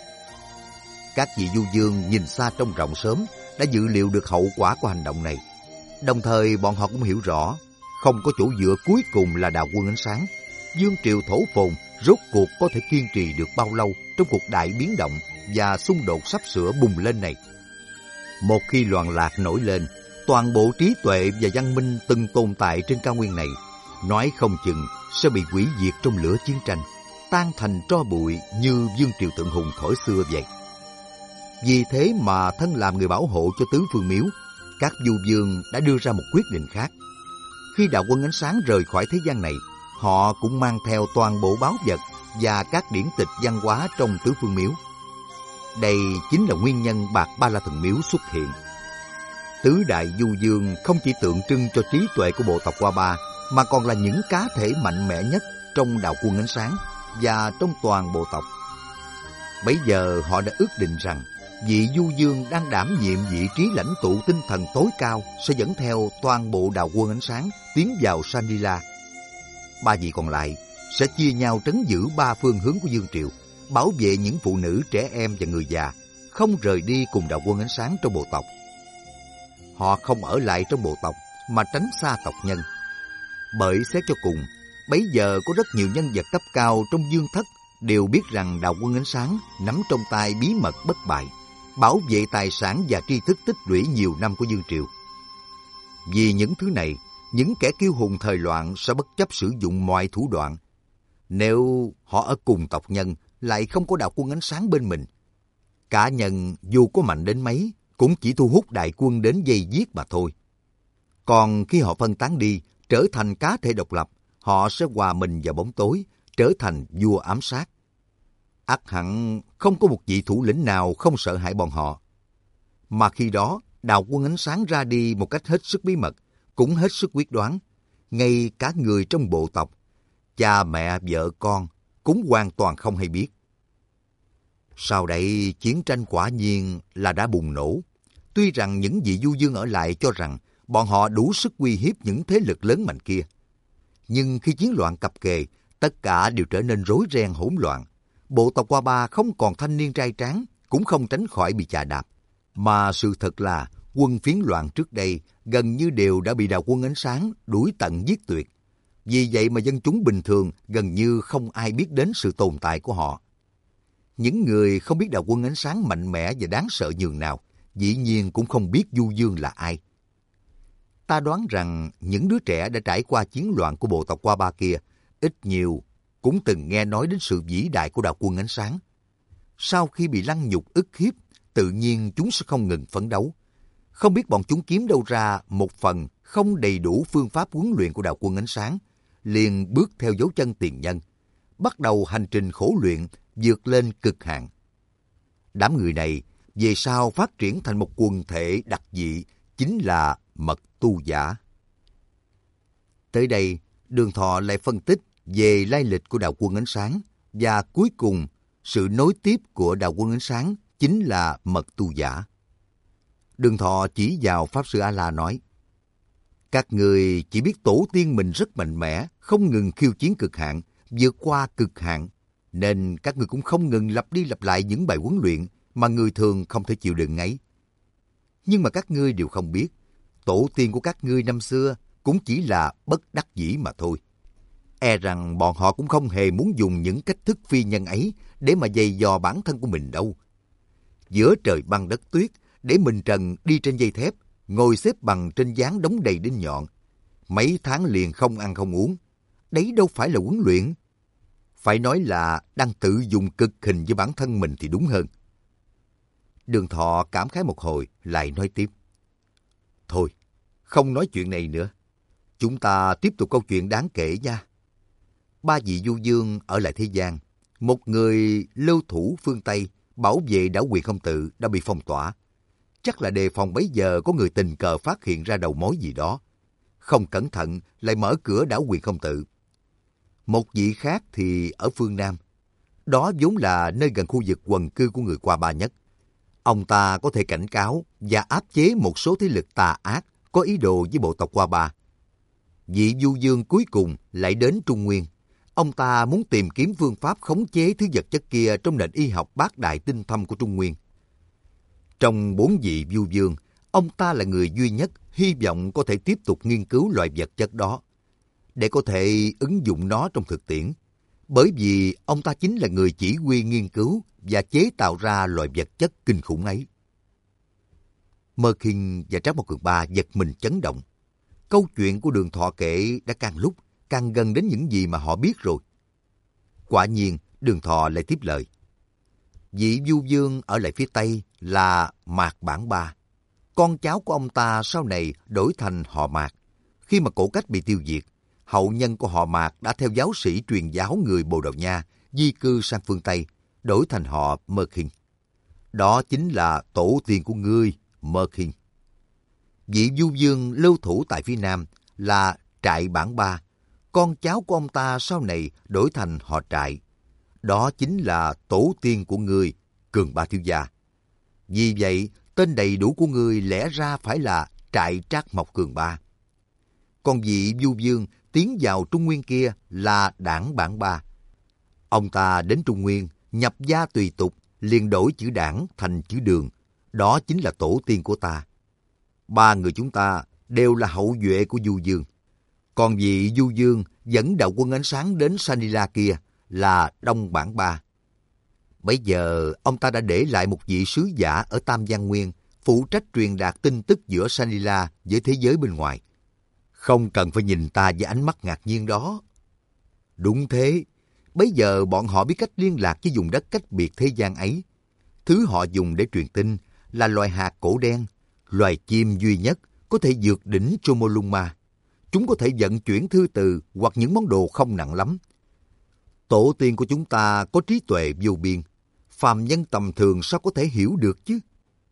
[SPEAKER 1] Các vị du vương nhìn xa trông rộng sớm đã dự liệu được hậu quả của hành động này. Đồng thời bọn họ cũng hiểu rõ, không có chỗ dựa cuối cùng là đạo quân ánh sáng. Dương triều thổ phồn rốt cuộc có thể kiên trì được bao lâu trong cuộc đại biến động và xung đột sắp sửa bùng lên này. Một khi loạn lạc nổi lên, toàn bộ trí tuệ và văn minh từng tồn tại trên cao nguyên này, nói không chừng sẽ bị hủy diệt trong lửa chiến tranh, tan thành tro bụi như vương triều tượng hùng thổi xưa vậy. Vì thế mà thân làm người bảo hộ cho tứ phương miếu, các du vương đã đưa ra một quyết định khác. Khi đạo quân ánh sáng rời khỏi thế gian này, họ cũng mang theo toàn bộ báu vật và các điển tịch văn hóa trong tứ phương miếu. Đây chính là nguyên nhân Bạc Ba La Thần Miếu xuất hiện. Tứ đại du vương không chỉ tượng trưng cho trí tuệ của bộ tộc Qua Ba, mà còn là những cá thể mạnh mẽ nhất trong đạo quân ánh sáng và trong toàn bộ tộc. Bấy giờ họ đã ước định rằng vị du vương đang đảm nhiệm vị trí lãnh tụ tinh thần tối cao sẽ dẫn theo toàn bộ đạo quân ánh sáng tiến vào Shangri-La. Ba vị còn lại sẽ chia nhau trấn giữ ba phương hướng của vương triều, bảo vệ những phụ nữ, trẻ em và người già, không rời đi cùng đạo quân ánh sáng trong bộ tộc. Họ không ở lại trong bộ tộc mà tránh xa tộc nhân. Bởi xét cho cùng, bấy giờ có rất nhiều nhân vật cấp cao trong vương thất đều biết rằng đạo quân ánh sáng nắm trong tay bí mật bất bại, bảo vệ tài sản và tri thức tích lũy nhiều năm của Dương Triều. Vì những thứ này, những kẻ kiêu hùng thời loạn sẽ bất chấp sử dụng mọi thủ đoạn. Nếu họ ở cùng tộc nhân lại không có đạo quân ánh sáng bên mình, cả nhân dù có mạnh đến mấy cũng chỉ thu hút đại quân đến vây giết mà thôi. Còn khi họ phân tán đi, trở thành cá thể độc lập, họ sẽ hòa mình vào bóng tối, trở thành vua ám sát. Ắt hẳn không có một vị thủ lĩnh nào không sợ hãi bọn họ. Mà khi đó, đạo quân ánh sáng ra đi một cách hết sức bí mật, cũng hết sức quyết đoán. Ngay cả người trong bộ tộc, cha mẹ vợ con cũng hoàn toàn không hay biết. Sau đây, chiến tranh quả nhiên là đã bùng nổ. Tuy rằng những vị du dương ở lại cho rằng bọn họ đủ sức uy hiếp những thế lực lớn mạnh kia. Nhưng khi chiến loạn cập kề, tất cả đều trở nên rối ren hỗn loạn. Bộ tộc Qua Ba không còn thanh niên trai tráng, cũng không tránh khỏi bị chà đạp. Mà sự thật là quân phiến loạn trước đây gần như đều đã bị đạo quân ánh sáng đuổi tận giết tuyệt. Vì vậy mà dân chúng bình thường gần như không ai biết đến sự tồn tại của họ. Những người không biết đạo quân ánh sáng mạnh mẽ và đáng sợ nhường nào, dĩ nhiên cũng không biết Du Dương là ai. Ta đoán rằng những đứa trẻ đã trải qua chiến loạn của bộ tộc Qua Ba kia, ít nhiều cũng từng nghe nói đến sự vĩ đại của đạo quân ánh sáng. Sau khi bị lăng nhục ức hiếp, tự nhiên chúng sẽ không ngừng phấn đấu. Không biết bọn chúng kiếm đâu ra một phần không đầy đủ phương pháp huấn luyện của đạo quân ánh sáng, liền bước theo dấu chân tiền nhân, bắt đầu hành trình khổ luyện vượt lên cực hạn. Đám người này về sau phát triển thành một quần thể đặc dị, chính là mật tu giả. Tới đây, Đường Thọ lại phân tích về lai lịch của đạo quân ánh sáng, và cuối cùng, sự nối tiếp của đạo quân ánh sáng chính là mật tu giả. Đường Thọ chỉ vào Pháp Sư A-la nói, các người chỉ biết tổ tiên mình rất mạnh mẽ, không ngừng khiêu chiến cực hạn, vượt qua cực hạn, nên các người cũng không ngừng lặp đi lặp lại những bài huấn luyện mà người thường không thể chịu đựng ấy. Nhưng mà các ngươi đều không biết, tổ tiên của các ngươi năm xưa cũng chỉ là bất đắc dĩ mà thôi. E rằng bọn họ cũng không hề muốn dùng những cách thức phi nhân ấy để mà giày dò bản thân của mình đâu. Giữa trời băng đất tuyết, để mình trần đi trên dây thép, ngồi xếp bằng trên gián đóng đầy đinh nhọn. Mấy tháng liền không ăn không uống. Đấy đâu phải là huấn luyện. Phải nói là đang tự dùng cực hình với bản thân mình thì đúng hơn. Đường Thọ cảm khái một hồi, lại nói tiếp. Thôi, không nói chuyện này nữa. Chúng ta tiếp tục câu chuyện đáng kể nha. Ba vị du dương ở lại thế gian. Một người lưu thủ phương Tây bảo vệ đảo Quyền Không Tự đã bị phong tỏa. Chắc là đề phòng bấy giờ có người tình cờ phát hiện ra đầu mối gì đó. Không cẩn thận lại mở cửa đảo Quyền Không Tự. Một vị khác thì ở phương Nam. Đó vốn là nơi gần khu vực quần cư của người Qua Ba nhất. Ông ta có thể cảnh cáo và áp chế một số thế lực tà ác có ý đồ với bộ tộc Qua Ba. Vị du dương cuối cùng lại đến Trung Nguyên. Ông ta muốn tìm kiếm phương pháp khống chế thứ vật chất kia trong nền y học bát đại tinh thâm của Trung Nguyên. Trong 4 vị du dương, ông ta là người duy nhất hy vọng có thể tiếp tục nghiên cứu loại vật chất đó, để có thể ứng dụng nó trong thực tiễn. Bởi vì ông ta chính là người chỉ huy nghiên cứu và chế tạo ra loại vật chất kinh khủng ấy. Mơ Kinh và Trác Mộc Cường Ba giật mình chấn động. Câu chuyện của Đường Thọ kể đã càng lúc càng gần đến những gì mà họ biết rồi. Quả nhiên, Đường Thọ lại tiếp lời. Vị du dương ở lại phía Tây là Mạc Bản Ba. Con cháu của ông ta sau này đổi thành họ Mạc. Khi mà Cổ Cách bị tiêu diệt, hậu nhân của họ Mạc đã theo giáo sĩ truyền giáo người Bồ Đào Nha di cư sang phương Tây, đổi thành họ Mơ Kinh. Đó chính là tổ tiên của ngươi, Mơ Kinh. Vị du dương lưu thủ tại phía Nam là Trại Bản Ba. Con cháu của ông ta sau này đổi thành họ Trại. Đó chính là tổ tiên của ngươi, Cường Ba thiếu gia. Vì vậy, tên đầy đủ của ngươi lẽ ra phải là Trại Trác Mộc Cường Ba. Còn vị du dương tiến vào Trung Nguyên kia là Đảng Bản Ba. Ông ta đến Trung Nguyên, nhập gia tùy tục, liền đổi chữ Đảng thành chữ Đường. Đó chính là tổ tiên của ta. Ba người chúng ta đều là hậu duệ của du dương. Còn vị du dương dẫn đạo quân ánh sáng đến Sanila kia là Đông Bản Ba. Bây giờ, ông ta đã để lại một vị sứ giả ở Tam Giang Nguyên, phụ trách truyền đạt tin tức giữa Sanila với thế giới bên ngoài. Không cần phải nhìn ta với ánh mắt ngạc nhiên đó. Đúng thế, bây giờ bọn họ biết cách liên lạc với vùng đất cách biệt thế gian ấy. Thứ họ dùng để truyền tin là loài hạt cổ đen, loài chim duy nhất có thể vượt đỉnh Chomolungma. Chúng có thể vận chuyển thư từ hoặc những món đồ không nặng lắm. Tổ tiên của chúng ta có trí tuệ vô biên, phàm nhân tầm thường sao có thể hiểu được chứ?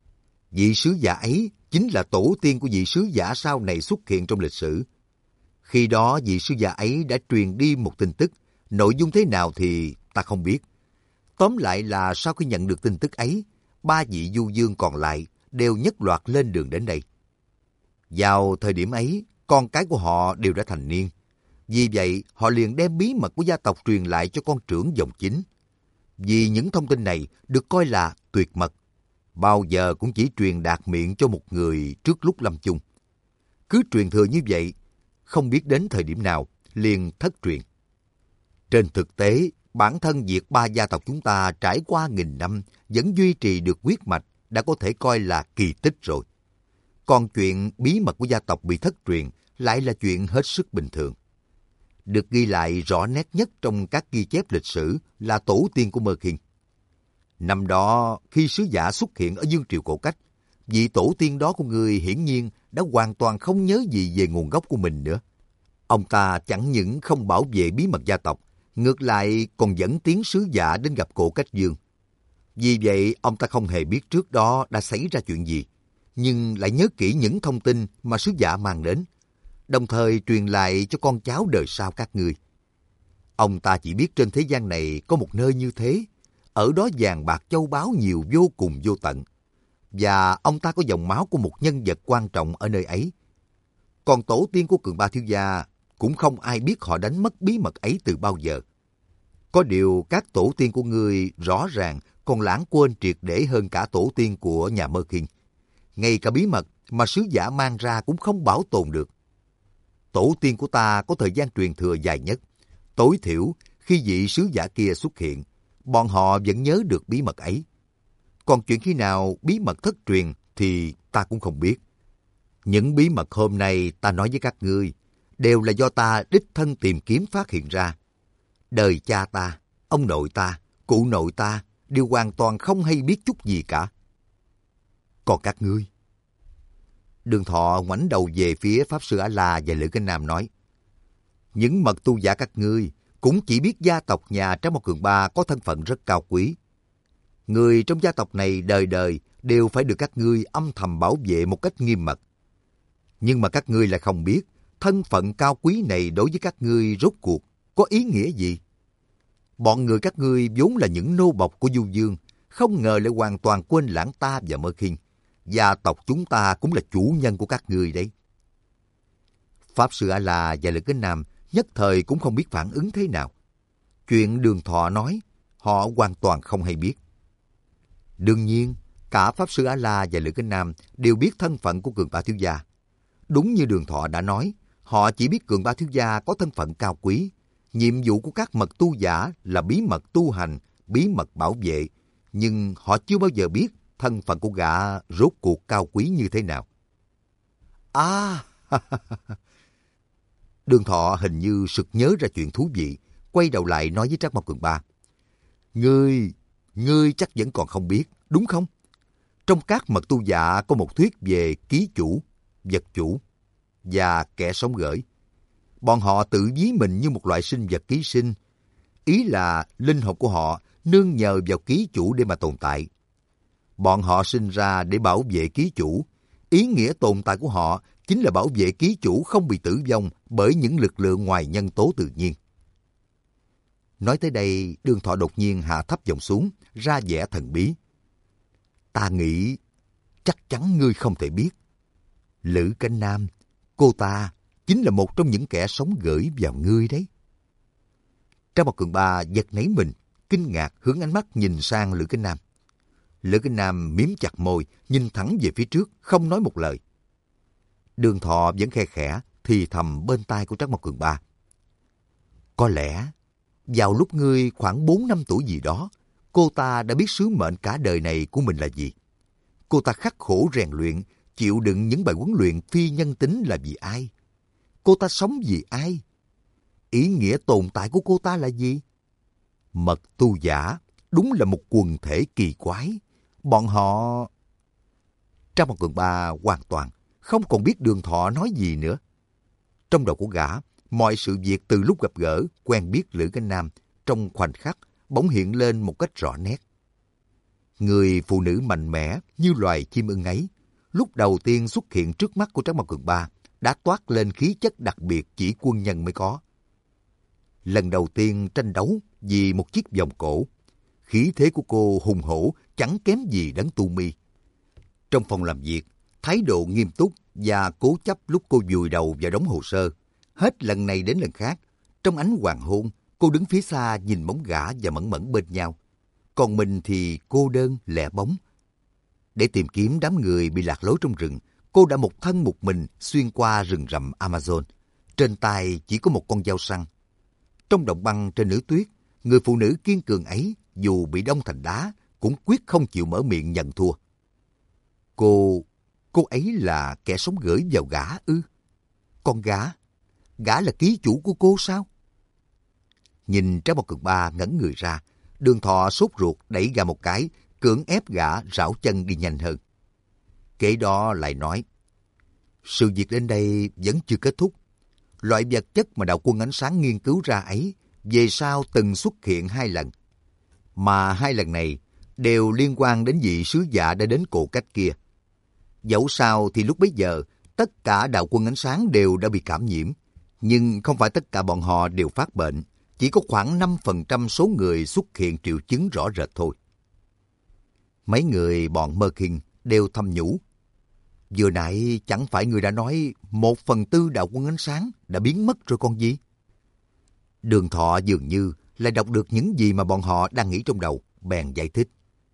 [SPEAKER 1] Vị sứ giả ấy chính là tổ tiên của vị sứ giả sau này xuất hiện trong lịch sử. Khi đó vị sứ giả ấy đã truyền đi một tin tức, nội dung thế nào thì ta không biết. Tóm lại là sau khi nhận được tin tức ấy, 3 vị du dương còn lại đều nhất loạt lên đường đến đây. Vào thời điểm ấy, con cái của họ đều đã thành niên. Vì vậy, họ liền đem bí mật của gia tộc truyền lại cho con trưởng dòng chính. Vì những thông tin này được coi là tuyệt mật, bao giờ cũng chỉ truyền đạt miệng cho một người trước lúc lâm chung. Cứ truyền thừa như vậy, không biết đến thời điểm nào liền thất truyền. Trên thực tế, bản thân việc 3 gia tộc chúng ta trải qua nghìn năm vẫn duy trì được huyết mạch đã có thể coi là kỳ tích rồi. Còn chuyện bí mật của gia tộc bị thất truyền lại là chuyện hết sức bình thường. Được ghi lại rõ nét nhất trong các ghi chép lịch sử là tổ tiên của Mơ Khiên. Năm đó, khi sứ giả xuất hiện ở Dương Triều Cổ Cách, vị tổ tiên đó của người hiển nhiên đã hoàn toàn không nhớ gì về nguồn gốc của mình nữa. Ông ta chẳng những không bảo vệ bí mật gia tộc, ngược lại còn dẫn tiếng sứ giả đến gặp Cổ Cách Dương. Vì vậy, ông ta không hề biết trước đó đã xảy ra chuyện gì, nhưng lại nhớ kỹ những thông tin mà sứ giả mang đến, đồng thời truyền lại cho con cháu đời sau các ngươi. Ông ta chỉ biết trên thế gian này có một nơi như thế, ở đó vàng bạc châu báu nhiều vô cùng vô tận, và ông ta có dòng máu của một nhân vật quan trọng ở nơi ấy. Còn tổ tiên của Cường Ba thiếu gia cũng không ai biết họ đánh mất bí mật ấy từ bao giờ. Có điều các tổ tiên của ngươi rõ ràng còn lãng quên triệt để hơn cả tổ tiên của nhà Mơ Khiên. Ngay cả bí mật mà sứ giả mang ra cũng không bảo tồn được. Tổ tiên của ta có thời gian truyền thừa dài nhất. Tối thiểu, khi vị sứ giả kia xuất hiện, bọn họ vẫn nhớ được bí mật ấy. Còn chuyện khi nào bí mật thất truyền thì ta cũng không biết. Những bí mật hôm nay ta nói với các ngươi đều là do ta đích thân tìm kiếm phát hiện ra. Đời cha ta, ông nội ta, cụ nội ta đều hoàn toàn không hay biết chút gì cả. Còn các ngươi? Đường Thọ ngoảnh đầu về phía Pháp Sư A-la và Lữ Cánh Nam nói, những mật tu giả các ngươi cũng chỉ biết gia tộc nhà Trác Mộc Cường Ba có thân phận rất cao quý. Người trong gia tộc này đời đời đều phải được các ngươi âm thầm bảo vệ một cách nghiêm mật. Nhưng mà các ngươi lại không biết thân phận cao quý này đối với các ngươi rốt cuộc có ý nghĩa gì. Bọn người các ngươi vốn là những nô bộc của Du Dương, không ngờ lại hoàn toàn quên lãng ta và Mơ Khiên. Gia tộc chúng ta cũng là chủ nhân của các ngươi đấy. Pháp Sư A-la và Lữ Cánh Nam nhất thời cũng không biết phản ứng thế nào. Chuyện Đường Thọ nói, họ hoàn toàn không hay biết. Đương nhiên, cả Pháp Sư A-la và Lữ Cánh Nam đều biết thân phận của Cường Ba thiếu gia. Đúng như Đường Thọ đã nói, họ chỉ biết Cường Ba thiếu gia có thân phận cao quý. Nhiệm vụ của các mật tu giả là bí mật tu hành, bí mật bảo vệ, nhưng họ chưa bao giờ biết thân phận của gã rốt cuộc cao quý như thế nào. À, Đường Thọ hình như sực nhớ ra chuyện thú vị, quay đầu lại nói với Trác Mộc Cường Ba. Ngươi chắc vẫn còn không biết, đúng không? Trong các mật tu giả có một thuyết về ký chủ, vật chủ và kẻ sống gởi. Bọn họ tự ví mình như một loại sinh vật ký sinh. Ý là linh hồn của họ nương nhờ vào ký chủ để mà tồn tại. Bọn họ sinh ra để bảo vệ ký chủ. Ý nghĩa tồn tại của họ chính là bảo vệ ký chủ không bị tử vong bởi những lực lượng ngoài nhân tố tự nhiên. Nói tới đây, Đường Thọ đột nhiên hạ thấp giọng xuống, ra vẻ thần bí. Ta nghĩ chắc chắn ngươi không thể biết. Lữ Cánh Nam, cô ta chính là một trong những kẻ sống gửi vào ngươi đấy. Trác Mộc Cường Ba giật nảy mình, kinh ngạc hướng ánh mắt nhìn sang Lữ Cánh Nam. Lữ Cánh Nam mím chặt môi, nhìn thẳng về phía trước, không nói một lời. Đường Thọ vẫn khe khẽ, thì thầm bên tai của Trác Mộc Cường Ba. Có lẽ, vào lúc ngươi khoảng 4 năm tuổi gì đó, cô ta đã biết sứ mệnh cả đời này của mình là gì. Cô ta khắc khổ rèn luyện, chịu đựng những bài huấn luyện phi nhân tính là vì ai? Cô ta sống vì ai? Ý nghĩa tồn tại của cô ta là gì? Mật tu giả đúng là một quần thể kỳ quái. Bọn họ... Trang Một Cường Ba hoàn toàn không còn biết Đường Thọ nói gì nữa. Trong đầu của gã, mọi sự việc từ lúc gặp gỡ, quen biết Lữ Cánh Nam trong khoảnh khắc bỗng hiện lên một cách rõ nét. Người phụ nữ mạnh mẽ như loài chim ưng ấy, lúc đầu tiên xuất hiện trước mắt của Trác Mao Cường Ba đã toát lên khí chất đặc biệt chỉ quân nhân mới có. Lần đầu tiên tranh đấu vì một chiếc vòng cổ, khí thế của cô hùng hổ chẳng kém gì Đấng Tu Mi. Trong phòng làm việc, thái độ nghiêm túc và cố chấp lúc cô vùi đầu vào đống hồ sơ. Hết lần này đến lần khác, trong ánh hoàng hôn, cô đứng phía xa nhìn bóng gã và Mẫn Mẫn bên nhau. Còn mình thì cô đơn, lẻ bóng. Để tìm kiếm đám người bị lạc lối trong rừng, cô đã một thân một mình xuyên qua rừng rậm Amazon. Trên tay chỉ có một con dao săn. Trong động băng trên nửa tuyết, người phụ nữ kiên cường ấy dù bị đông thành đá cũng quyết không chịu mở miệng nhận thua. Cô ấy là kẻ sống gửi vào gã ư? Còn gã là ký chủ của cô sao? Nhìn Trác Mao Cường Ba ngẩn người ra, Đường Thọ sốt ruột đẩy gã một cái, cưỡng ép gã rảo chân đi nhanh hơn. Kế đó lại nói, sự việc đến đây vẫn chưa kết thúc. Loại vật chất mà Đạo Quân Ánh Sáng nghiên cứu ra ấy, về sau từng xuất hiện 2 lần. Mà 2 lần này đều liên quan đến vị sứ giả đã đến Cổ Cách kia. Dẫu sao thì lúc bấy giờ, tất cả Đạo Quân Ánh Sáng đều đã bị cảm nhiễm. Nhưng không phải tất cả bọn họ đều phát bệnh. Chỉ có khoảng 5% số người xuất hiện triệu chứng rõ rệt thôi. Mấy người bọn Mơ Kinh đều thầm nhủ. Vừa nãy chẳng phải người đã nói 1/4 Đạo Quân Ánh Sáng đã biến mất rồi còn gì? Đường Thọ dường như lại đọc được những gì mà bọn họ đang nghĩ trong đầu, bèn giải thích.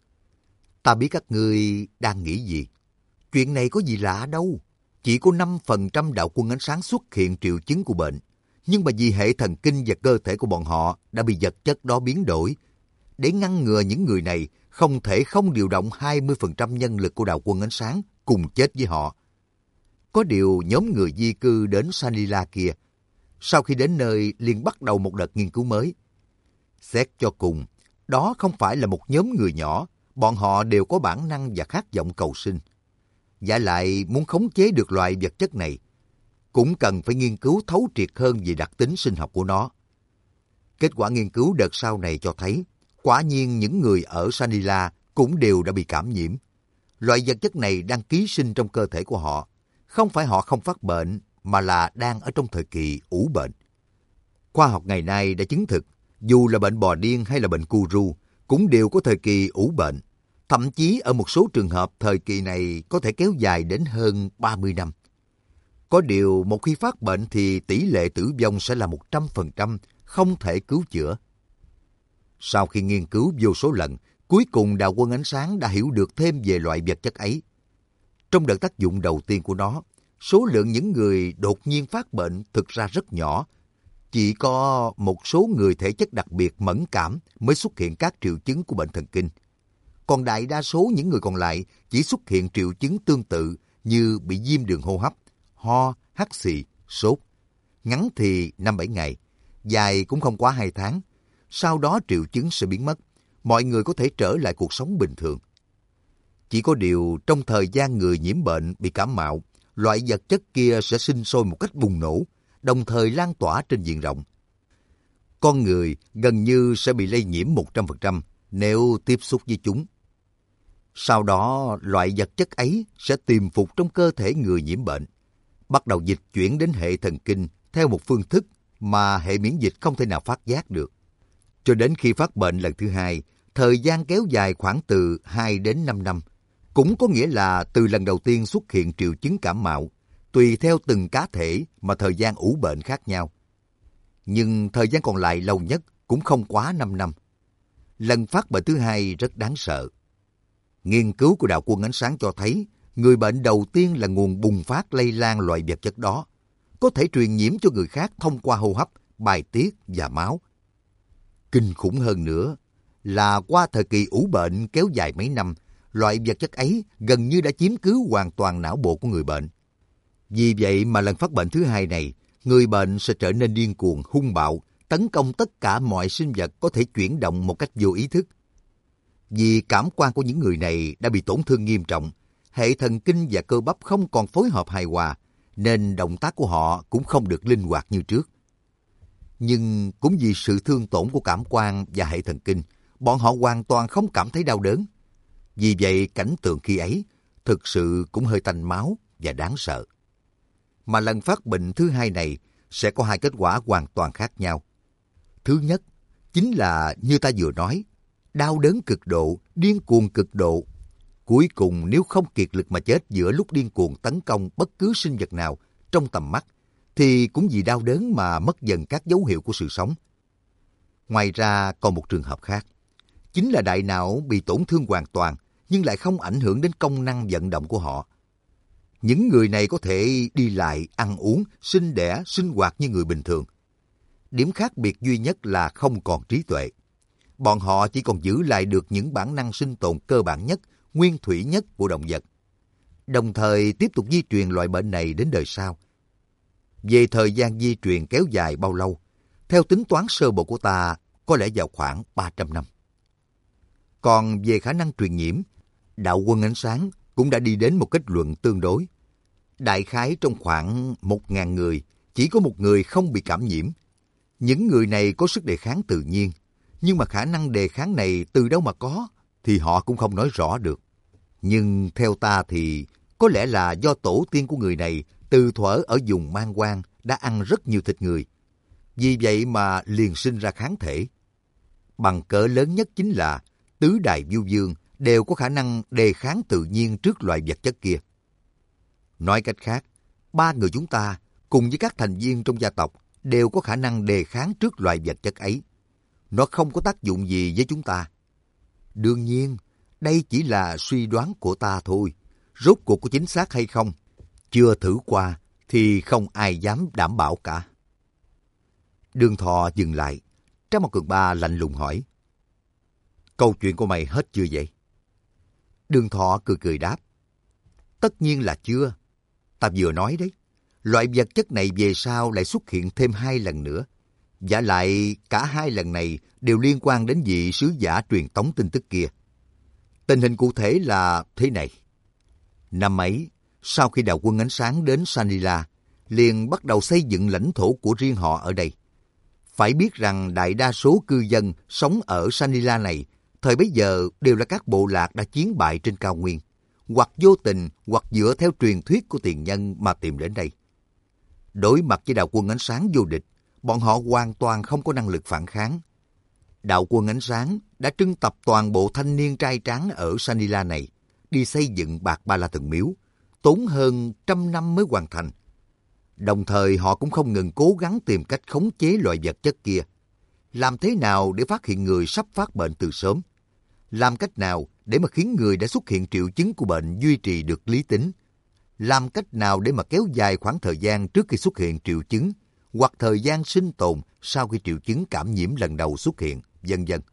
[SPEAKER 1] Ta biết các ngươi đang nghĩ gì. Chuyện này có gì lạ đâu. Chỉ có 5% Đạo Quân Ánh Sáng xuất hiện triệu chứng của bệnh. Nhưng mà vì hệ thần kinh và cơ thể của bọn họ đã bị vật chất đó biến đổi. Để ngăn ngừa những người này không thể không điều động 20% nhân lực của Đạo Quân Ánh Sáng cùng chết với họ. Có điều nhóm người di cư đến Sanila kia, sau khi đến nơi liền bắt đầu một đợt nghiên cứu mới. Xét cho cùng, đó không phải là một nhóm người nhỏ, bọn họ đều có bản năng và khát vọng cầu sinh. Và lại muốn khống chế được loại vật chất này, cũng cần phải nghiên cứu thấu triệt hơn về đặc tính sinh học của nó. Kết quả nghiên cứu đợt sau này cho thấy, quả nhiên những người ở Sanila cũng đều đã bị cảm nhiễm. Loại vật chất này đang ký sinh trong cơ thể của họ. Không phải họ không phát bệnh, mà là đang ở trong thời kỳ ủ bệnh. Khoa học ngày nay đã chứng thực, dù là bệnh bò điên hay là bệnh Kuru, cũng đều có thời kỳ ủ bệnh. Thậm chí ở một số trường hợp, thời kỳ này có thể kéo dài đến hơn 30 năm. Có điều, một khi phát bệnh thì tỷ lệ tử vong sẽ là 100%, không thể cứu chữa. Sau khi nghiên cứu vô số lần, cuối cùng Đạo Quân Ánh Sáng đã hiểu được thêm về loại vật chất ấy. Trong đợt tác dụng đầu tiên của nó, số lượng những người đột nhiên phát bệnh thực ra rất nhỏ. Chỉ có một số người thể chất đặc biệt mẫn cảm mới xuất hiện các triệu chứng của bệnh thần kinh. Còn đại đa số những người còn lại chỉ xuất hiện triệu chứng tương tự như bị viêm đường hô hấp, ho, hắt xì, sốt. Ngắn thì 5-7 ngày, dài cũng không quá 2 tháng. Sau đó triệu chứng sẽ biến mất, mọi người có thể trở lại cuộc sống bình thường. Chỉ có điều trong thời gian người nhiễm bệnh bị cảm mạo, loại vật chất kia sẽ sinh sôi một cách bùng nổ, đồng thời lan tỏa trên diện rộng. Con người gần như sẽ bị lây nhiễm 100% nếu tiếp xúc với chúng. Sau đó, loại vật chất ấy sẽ tiềm phục trong cơ thể người nhiễm bệnh, bắt đầu dịch chuyển đến hệ thần kinh theo một phương thức mà hệ miễn dịch không thể nào phát giác được. Cho đến khi phát bệnh lần thứ 2, thời gian kéo dài khoảng từ 2 đến 5 năm. Cũng có nghĩa là từ lần đầu tiên xuất hiện triệu chứng cảm mạo, tùy theo từng cá thể mà thời gian ủ bệnh khác nhau. Nhưng thời gian còn lại lâu nhất cũng không quá 5 năm. Lần phát bệnh thứ 2 rất đáng sợ. Nghiên cứu của Đạo Quân Ánh Sáng cho thấy, người bệnh đầu tiên là nguồn bùng phát lây lan loại vật chất đó, có thể truyền nhiễm cho người khác thông qua hô hấp, bài tiết và máu. Kinh khủng hơn nữa, là qua thời kỳ ủ bệnh kéo dài mấy năm, loại vật chất ấy gần như đã chiếm cứ hoàn toàn não bộ của người bệnh. Vì vậy mà lần phát bệnh thứ hai này, người bệnh sẽ trở nên điên cuồng, hung bạo, tấn công tất cả mọi sinh vật có thể chuyển động một cách vô ý thức. Vì cảm quan của những người này đã bị tổn thương nghiêm trọng, hệ thần kinh và cơ bắp không còn phối hợp hài hòa, nên động tác của họ cũng không được linh hoạt như trước. Nhưng cũng vì sự thương tổn của cảm quan và hệ thần kinh, bọn họ hoàn toàn không cảm thấy đau đớn. Vì vậy cảnh tượng khi ấy thực sự cũng hơi tanh máu và đáng sợ. Mà lần phát bệnh thứ hai này sẽ có hai kết quả hoàn toàn khác nhau. Thứ nhất, chính là như ta vừa nói, đau đớn cực độ, điên cuồng cực độ. Cuối cùng nếu không kiệt lực mà chết giữa lúc điên cuồng tấn công bất cứ sinh vật nào trong tầm mắt, thì cũng vì đau đớn mà mất dần các dấu hiệu của sự sống. Ngoài ra còn một trường hợp khác, chính là đại não bị tổn thương hoàn toàn nhưng lại không ảnh hưởng đến công năng vận động của họ. Những người này có thể đi lại, ăn uống, sinh đẻ, sinh hoạt như người bình thường. Điểm khác biệt duy nhất là không còn trí tuệ. Bọn họ chỉ còn giữ lại được những bản năng sinh tồn cơ bản nhất, nguyên thủy nhất của động vật. Đồng thời tiếp tục di truyền loại bệnh này đến đời sau. Về thời gian di truyền kéo dài bao lâu, theo tính toán sơ bộ của ta, có lẽ vào khoảng 300 năm. Còn về khả năng truyền nhiễm, đạo quân ánh sáng cũng đã đi đến một kết luận tương đối. Đại khái trong khoảng 1.000 người, chỉ có một người không bị cảm nhiễm. Những người này có sức đề kháng tự nhiên, nhưng mà khả năng đề kháng này từ đâu mà có, thì họ cũng không nói rõ được. Nhưng theo ta thì có lẽ là do tổ tiên của người này từ thuở ở vùng man hoang đã ăn rất nhiều thịt người. Vì vậy mà liền sinh ra kháng thể. Bằng cỡ lớn nhất chính là tứ đại viu dương đều có khả năng đề kháng tự nhiên trước loại vật chất kia. Nói cách khác, 3 người chúng ta cùng với các thành viên trong gia tộc đều có khả năng đề kháng trước loại vật chất ấy. Nó không có tác dụng gì với chúng ta. Đương nhiên, đây chỉ là suy đoán của ta thôi. Rốt cuộc có chính xác hay không? Chưa thử qua thì không ai dám đảm bảo cả. Đường Thọ dừng lại. Trang Mộc Cường Ba lạnh lùng hỏi. Câu chuyện của mày hết chưa vậy? Đường Thọ cười cười đáp. Tất nhiên là chưa. Ta vừa nói đấy. Loại vật chất này về sau lại xuất hiện thêm 2 lần nữa. Vả lại cả 2 lần này đều liên quan đến vị sứ giả truyền tống tin tức kia. Tình hình cụ thể là thế này. Năm ấy, sau khi đạo quân ánh sáng đến Sanila, liền bắt đầu xây dựng lãnh thổ của riêng họ ở đây. Phải biết rằng đại đa số cư dân sống ở Sanila này, thời bấy giờ đều là các bộ lạc đã chiến bại trên cao nguyên, hoặc vô tình hoặc dựa theo truyền thuyết của tiền nhân mà tìm đến đây. Đối mặt với đạo quân ánh sáng vô địch, bọn họ hoàn toàn không có năng lực phản kháng. Đạo quân ánh sáng đã trưng tập toàn bộ thanh niên trai tráng ở Sanila này, đi xây dựng Bạc Ba La Thần Miếu, tốn hơn 100 năm mới hoàn thành. Đồng thời họ cũng không ngừng cố gắng tìm cách khống chế loại vật chất kia. Làm thế nào để phát hiện người sắp phát bệnh từ sớm? Làm cách nào để mà khiến người đã xuất hiện triệu chứng của bệnh duy trì được lý tính? Làm cách nào để mà kéo dài khoảng thời gian trước khi xuất hiện triệu chứng, hoặc thời gian sinh tồn sau khi triệu chứng cảm nhiễm lần đầu xuất hiện, vân vân.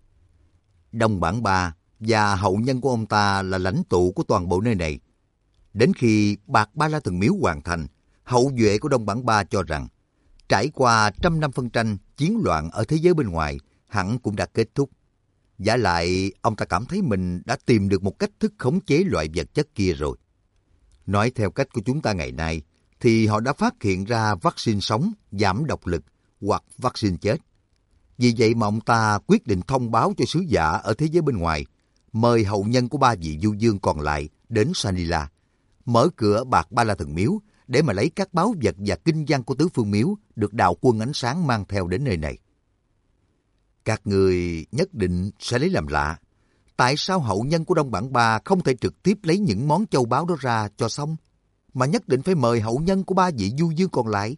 [SPEAKER 1] Đông Bản Ba và hậu nhân của ông ta là lãnh tụ của toàn bộ nơi này. Đến khi Bạc Ba La Thần Miếu hoàn thành, hậu duệ của Đông Bản Ba cho rằng trải qua 100 năm phân tranh, chiến loạn ở thế giới bên ngoài hẳn cũng đã kết thúc. Vả lại, ông ta cảm thấy mình đã tìm được một cách thức khống chế loại vật chất kia rồi. Nói theo cách của chúng ta ngày nay, thì họ đã phát hiện ra vaccine sống, giảm độc lực, hoặc vaccine chết. Vì vậy mà ông ta quyết định thông báo cho sứ giả ở thế giới bên ngoài, mời hậu nhân của 3 vị du dương còn lại đến Sanila, mở cửa Bạc Ba La Thần Miếu để mà lấy các báu vật và kinh văn của tứ phương miếu được đạo quân ánh sáng mang theo đến nơi này. Các người nhất định sẽ lấy làm lạ. Tại sao hậu nhân của Đông Bản Ba không thể trực tiếp lấy những món châu báu đó ra cho xong, mà nhất định phải mời hậu nhân của 3 vị du dương còn lại?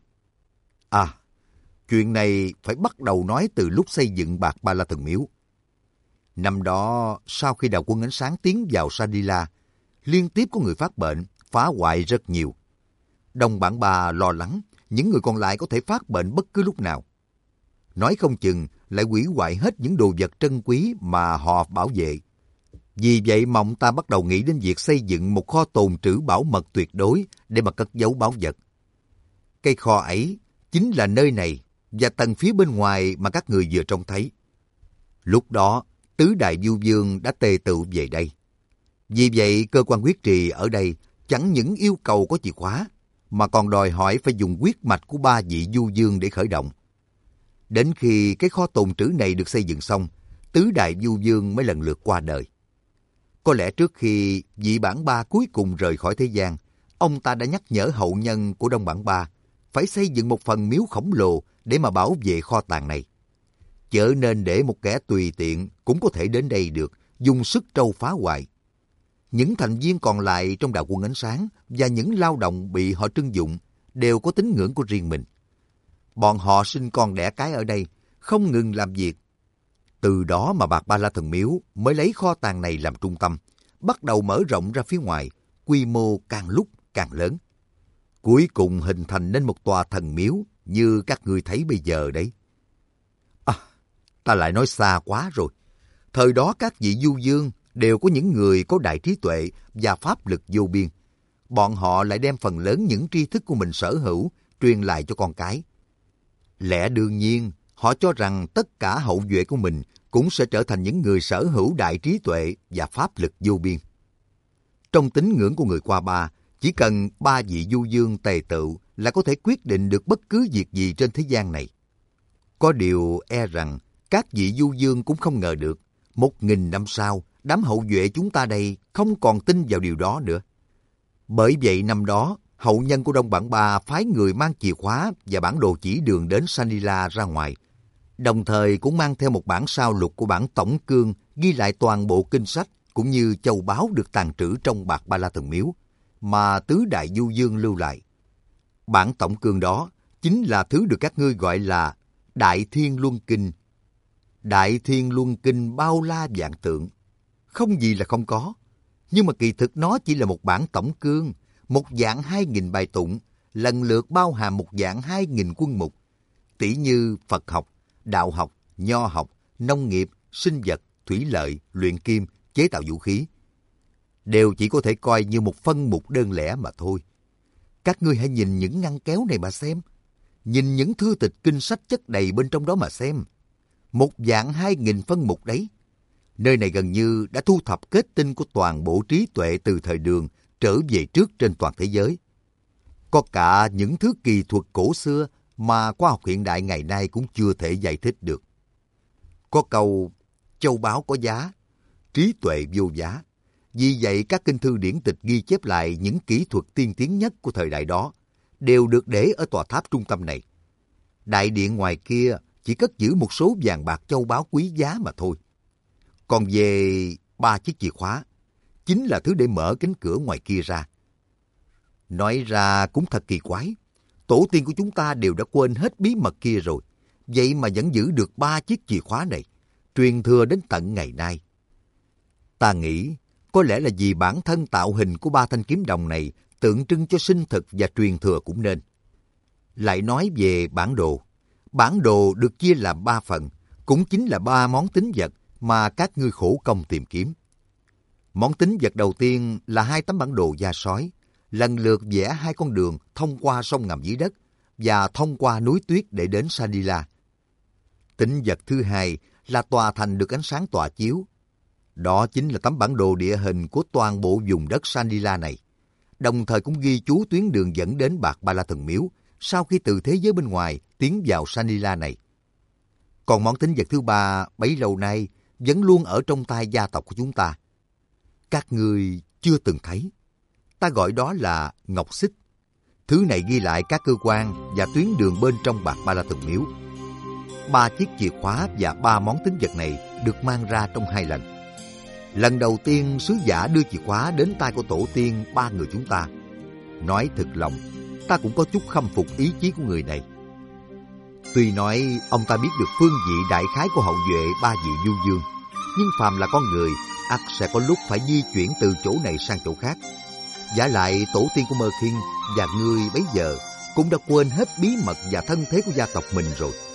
[SPEAKER 1] À, chuyện này phải bắt đầu nói từ lúc xây dựng Bạc Ba La Thần Miếu. Năm đó, sau khi đạo quân ánh sáng tiến vào Sanila, liên tiếp có người phát bệnh, phá hoại rất nhiều. Đông Bản Ba lo lắng, những người còn lại có thể phát bệnh bất cứ lúc nào. nói không chừng lại hủy hoại hết những đồ vật trân quý mà họ bảo vệ. Vì vậy mà ông ta bắt đầu nghĩ đến việc xây dựng một kho tồn trữ bảo mật tuyệt đối để mà cất giấu báu vật. Cái kho ấy chính là nơi này và tầng phía bên ngoài mà các người vừa trông thấy. Lúc đó, tứ đại du vương đã tề tựu về đây. Vì vậy, cơ quan huyết trì ở đây chẳng những yêu cầu có chìa khóa, mà còn đòi hỏi phải dùng huyết mạch của 3 vị du vương để khởi động. Đến khi cái kho tồn trữ này được xây dựng xong, tứ đại du vương mới lần lượt qua đời. Có lẽ trước khi vị Bản Ba cuối cùng rời khỏi thế gian, ông ta đã nhắc nhở hậu nhân của Đông Bản Ba phải xây dựng một phần miếu khổng lồ để mà bảo vệ kho tàng này. Chớ nên để một kẻ tùy tiện cũng có thể đến đây được, dùng sức trâu phá hoại. Những thành viên còn lại trong đạo quân ánh sáng và những lao động bị họ trưng dụng đều có tín ngưỡng của riêng mình. Bọn họ sinh con đẻ cái ở đây, không ngừng làm việc. Từ đó mà Bạc Ba La Thần Miếu mới lấy kho tàng này làm trung tâm, bắt đầu mở rộng ra phía ngoài, quy mô càng lúc càng lớn. Cuối cùng hình thành nên một tòa thần miếu như các ngươi thấy bây giờ đấy. Ta lại nói xa quá rồi. Thời đó các vị du vương đều có những người có đại trí tuệ và pháp lực vô biên. Bọn họ lại đem phần lớn những tri thức của mình sở hữu truyền lại cho con cái. Lẽ đương nhiên, họ cho rằng tất cả hậu duệ của mình cũng sẽ trở thành những người sở hữu đại trí tuệ và pháp lực vô biên. Trong tín ngưỡng của người Qua Ba, chỉ cần 3 vị du vương tề tựu là có thể quyết định được bất cứ việc gì trên thế gian này. Có điều e rằng các vị du vương cũng không ngờ được, 1000 năm sau, đám hậu duệ chúng ta đây không còn tin vào điều đó nữa. Bởi vậy năm đó, hậu nhân của Đông Bản Ba phái người mang chìa khóa và bản đồ chỉ đường đến Sanila ra ngoài, đồng thời cũng mang theo một bản sao lục của bản tổng cương ghi lại toàn bộ kinh sách cũng như châu báu được tàng trữ trong Bạc Ba La Thần Miếu mà tứ đại du vương lưu lại. Bản tổng cương đó chính là thứ được các ngươi gọi là Đại Thiên Luân Kinh. Đại Thiên Luân Kinh bao la vạn tượng, không gì là không có. Nhưng mà kỳ thực nó chỉ là một bản tổng cương, một dạng 2000 bài tụng, lần lượt bao hàm một dạng 2000 quân mục, tỉ như Phật học, đạo học, nho học, nông nghiệp, sinh vật, thủy lợi, luyện kim, chế tạo vũ khí. Đều chỉ có thể coi như một phân mục đơn lẻ mà thôi. Các ngươi hãy nhìn những ngăn kéo này mà xem. Nhìn những thư tịch kinh sách chất đầy bên trong đó mà xem. Một dạng 2000 phân mục đấy. Nơi này gần như đã thu thập kết tinh của toàn bộ trí tuệ từ thời Đường trở về trước trên toàn thế giới. Có cả những thứ kỳ thuật cổ xưa mà khoa học hiện đại ngày nay cũng chưa thể giải thích được. Có câu, châu báu có giá, trí tuệ vô giá. Vì vậy các kinh thư điển tịch ghi chép lại những kỹ thuật tiên tiến nhất của thời đại đó đều được để ở tòa tháp trung tâm này. Đại điện ngoài kia chỉ cất giữ một số vàng bạc châu báu quý giá mà thôi. Còn về 3 chiếc chìa khóa, chính là thứ để mở cánh cửa ngoài kia ra. Nói ra cũng thật kỳ quái. Tổ tiên của chúng ta đều đã quên hết bí mật kia rồi. Vậy mà vẫn giữ được 3 chiếc chìa khóa này, truyền thừa đến tận ngày nay. Ta nghĩ, có lẽ là vì bản thân tạo hình của 3 thanh kiếm đồng này tượng trưng cho sinh thực và truyền thừa cũng nên. Lại nói về bản đồ. Bản đồ được chia làm 3 phần, cũng chính là 3 món tín vật mà các ngươi khổ công tìm kiếm. Món tín vật đầu tiên là 2 tấm bản đồ da sói, lần lượt vẽ 2 con đường thông qua sông ngầm dưới đất và thông qua núi tuyết để đến Sanila. Tín vật thứ hai là tòa thành được ánh sáng tỏa chiếu. Đó chính là tấm bản đồ địa hình của toàn bộ vùng đất Sanila này, đồng thời cũng ghi chú tuyến đường dẫn đến Bạc Ba La Thần Miếu sau khi từ thế giới bên ngoài tiến vào Sanila này. Còn món tín vật thứ ba bấy lâu nay vẫn luôn ở trong tay gia tộc của chúng ta. Các ngươi chưa từng thấy. Ta gọi đó là ngọc xích. Thứ này ghi lại các cơ quan và tuyến đường bên trong Bạc Ba La Thần Miếu. 3 chiếc chìa khóa và 3 món tín vật này được mang ra trong 2 lần. Lần đầu tiên sứ giả đưa chìa khóa đến tay của tổ tiên 3 người chúng ta. Nói thật lòng, ta cũng có chút khâm phục ý chí của người này. Tuy nói ông ta biết được phương vị đại khái của hậu duệ 3 vị du vương, nhưng phàm là con người, ắt sẽ có lúc phải di chuyển từ chỗ này sang chỗ khác. Vả lại tổ tiên của Mơ Khiên và ngươi bấy giờ cũng đã quên hết bí mật và thân thế của gia tộc mình rồi.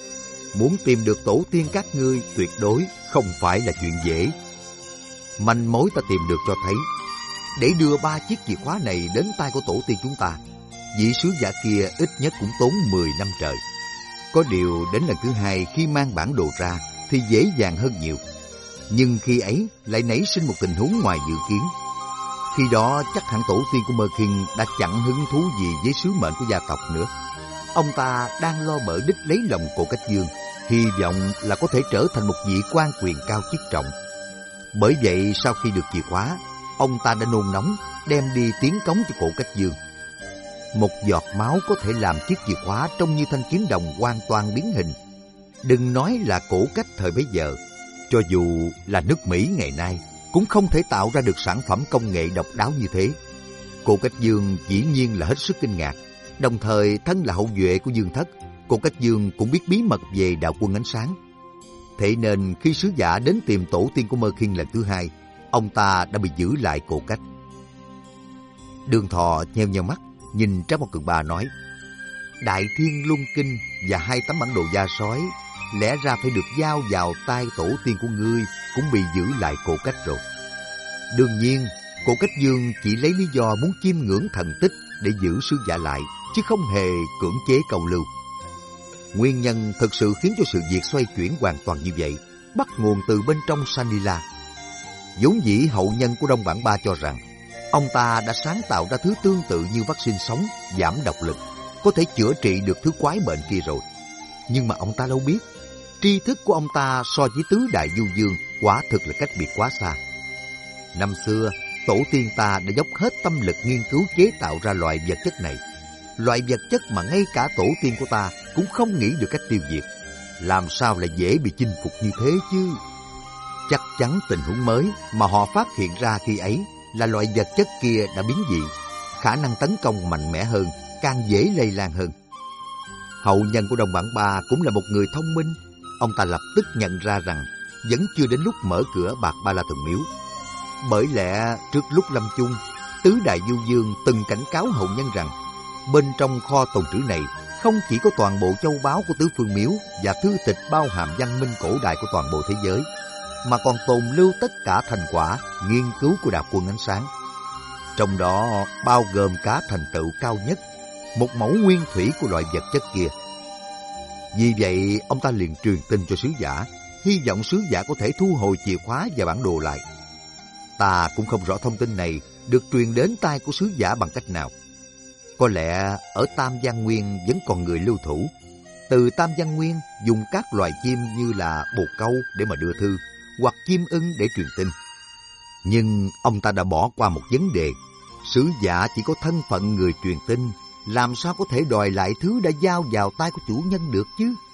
[SPEAKER 1] Muốn tìm được tổ tiên các ngươi tuyệt đối không phải là chuyện dễ. Manh mối ta tìm được cho thấy, để đưa 3 chiếc chìa khóa này đến tay của tổ tiên chúng ta, vị sứ giả kia ít nhất cũng tốn 10 năm trời. Có điều đến lần thứ 2 khi mang bản đồ ra thì dễ dàng hơn nhiều. Nhưng khi ấy lại nảy sinh một tình huống ngoài dự kiến. Khi đó chắc hẳn tổ tiên của Mơ Kinh đã chẳng hứng thú gì với sứ mệnh của gia tộc nữa. Ông ta đang lo bợ đích lấy lòng Cổ Cách Dương, hy vọng là có thể trở thành một vị quan quyền cao chức trọng. Bởi vậy sau khi được chìa khóa, ông ta đã nôn nóng đem đi tiến cống cho Cổ Cách Dương. Một giọt máu có thể làm chiếc chìa khóa trông như thanh kiếm đồng hoàn toàn biến hình. Đừng nói là Cổ Cách thời bấy giờ, cho dù là nước Mỹ ngày nay cũng không thể tạo ra được sản phẩm công nghệ độc đáo như thế. Cổ Cách Dương dĩ nhiên là hết sức kinh ngạc. Đồng thời thân là hậu duệ của Dương Thất, Cổ Cách Dương cũng biết bí mật về đạo quân ánh sáng. Thế nên khi sứ giả đến tìm tổ tiên của Mơ Kinh lần thứ 2, ông ta đã bị giữ lại Cổ Cách. Đường Thọ nheo nheo mắt, nhìn Trác Mộc Cường Ba nói: Đại Thiên Luân Kinh và 2 tấm bản đồ da sói lẽ ra phải được giao vào tay tổ tiên của ngươi, cũng bị giữ lại Cổ Cách rồi. Đương nhiên, Cổ Cách Dương chỉ lấy lý do muốn chiêm ngưỡng thần tích để giữ sứ giả lại, chứ không hề cưỡng chế câu lưu. Nguyên nhân thực sự khiến cho sự việc xoay chuyển hoàn toàn như vậy bắt nguồn từ bên trong Sanila. Vốn dĩ hậu nhân của Đông Bản Ba cho rằng ông ta đã sáng tạo ra thứ tương tự như vaccine sống giảm độc lực, có thể chữa trị được thứ quái bệnh kia rồi. Nhưng mà ông ta đâu biết, tri thức của ông ta so với tứ đại du dương quả thực là cách biệt quá xa. Năm xưa, tổ tiên ta đã dốc hết tâm lực nghiên cứu chế tạo ra loại vật chất này. Loại vật chất mà ngay cả tổ tiên của ta cũng không nghĩ được cách tiêu diệt. Làm sao lại dễ bị chinh phục như thế chứ? Chắc chắn tình huống mới mà họ phát hiện ra khi ấy là loại vật chất kia đã biến dị, khả năng tấn công mạnh mẽ hơn, càng dễ lây lan hơn. Hậu nhân của Đông Bản Ba cũng là một người thông minh. Ông ta lập tức nhận ra rằng vẫn chưa đến lúc mở cửa Bạc Ba La Thần Miếu. Bởi lẽ trước lúc lâm chung, tứ đại du dương từng cảnh cáo hậu nhân rằng bên trong kho tồn trữ này không chỉ có toàn bộ châu báu của tứ phương miếu và thư tịch bao hàm văn minh cổ đại của toàn bộ thế giới, mà còn tồn lưu tất cả thành quả nghiên cứu của đạo quân ánh sáng. Trong đó bao gồm cả thành tựu cao nhất, một mẫu nguyên thủy của loại vật chất kia. Vì vậy, ông ta liền truyền tin cho sứ giả, hy vọng sứ giả có thể thu hồi chìa khóa và bản đồ lại. Ta cũng không rõ thông tin này được truyền đến tai của sứ giả bằng cách nào. Có lẽ ở Tam Giang Nguyên vẫn còn người lưu thủ. Từ Tam Giang Nguyên dùng các loài chim như là bồ câu để mà đưa thư, hoặc chim ưng để truyền tin. Nhưng ông ta đã bỏ qua một vấn đề. Sứ giả chỉ có thân phận người truyền tin, làm sao có thể đòi lại thứ đã giao vào tay của chủ nhân được chứ?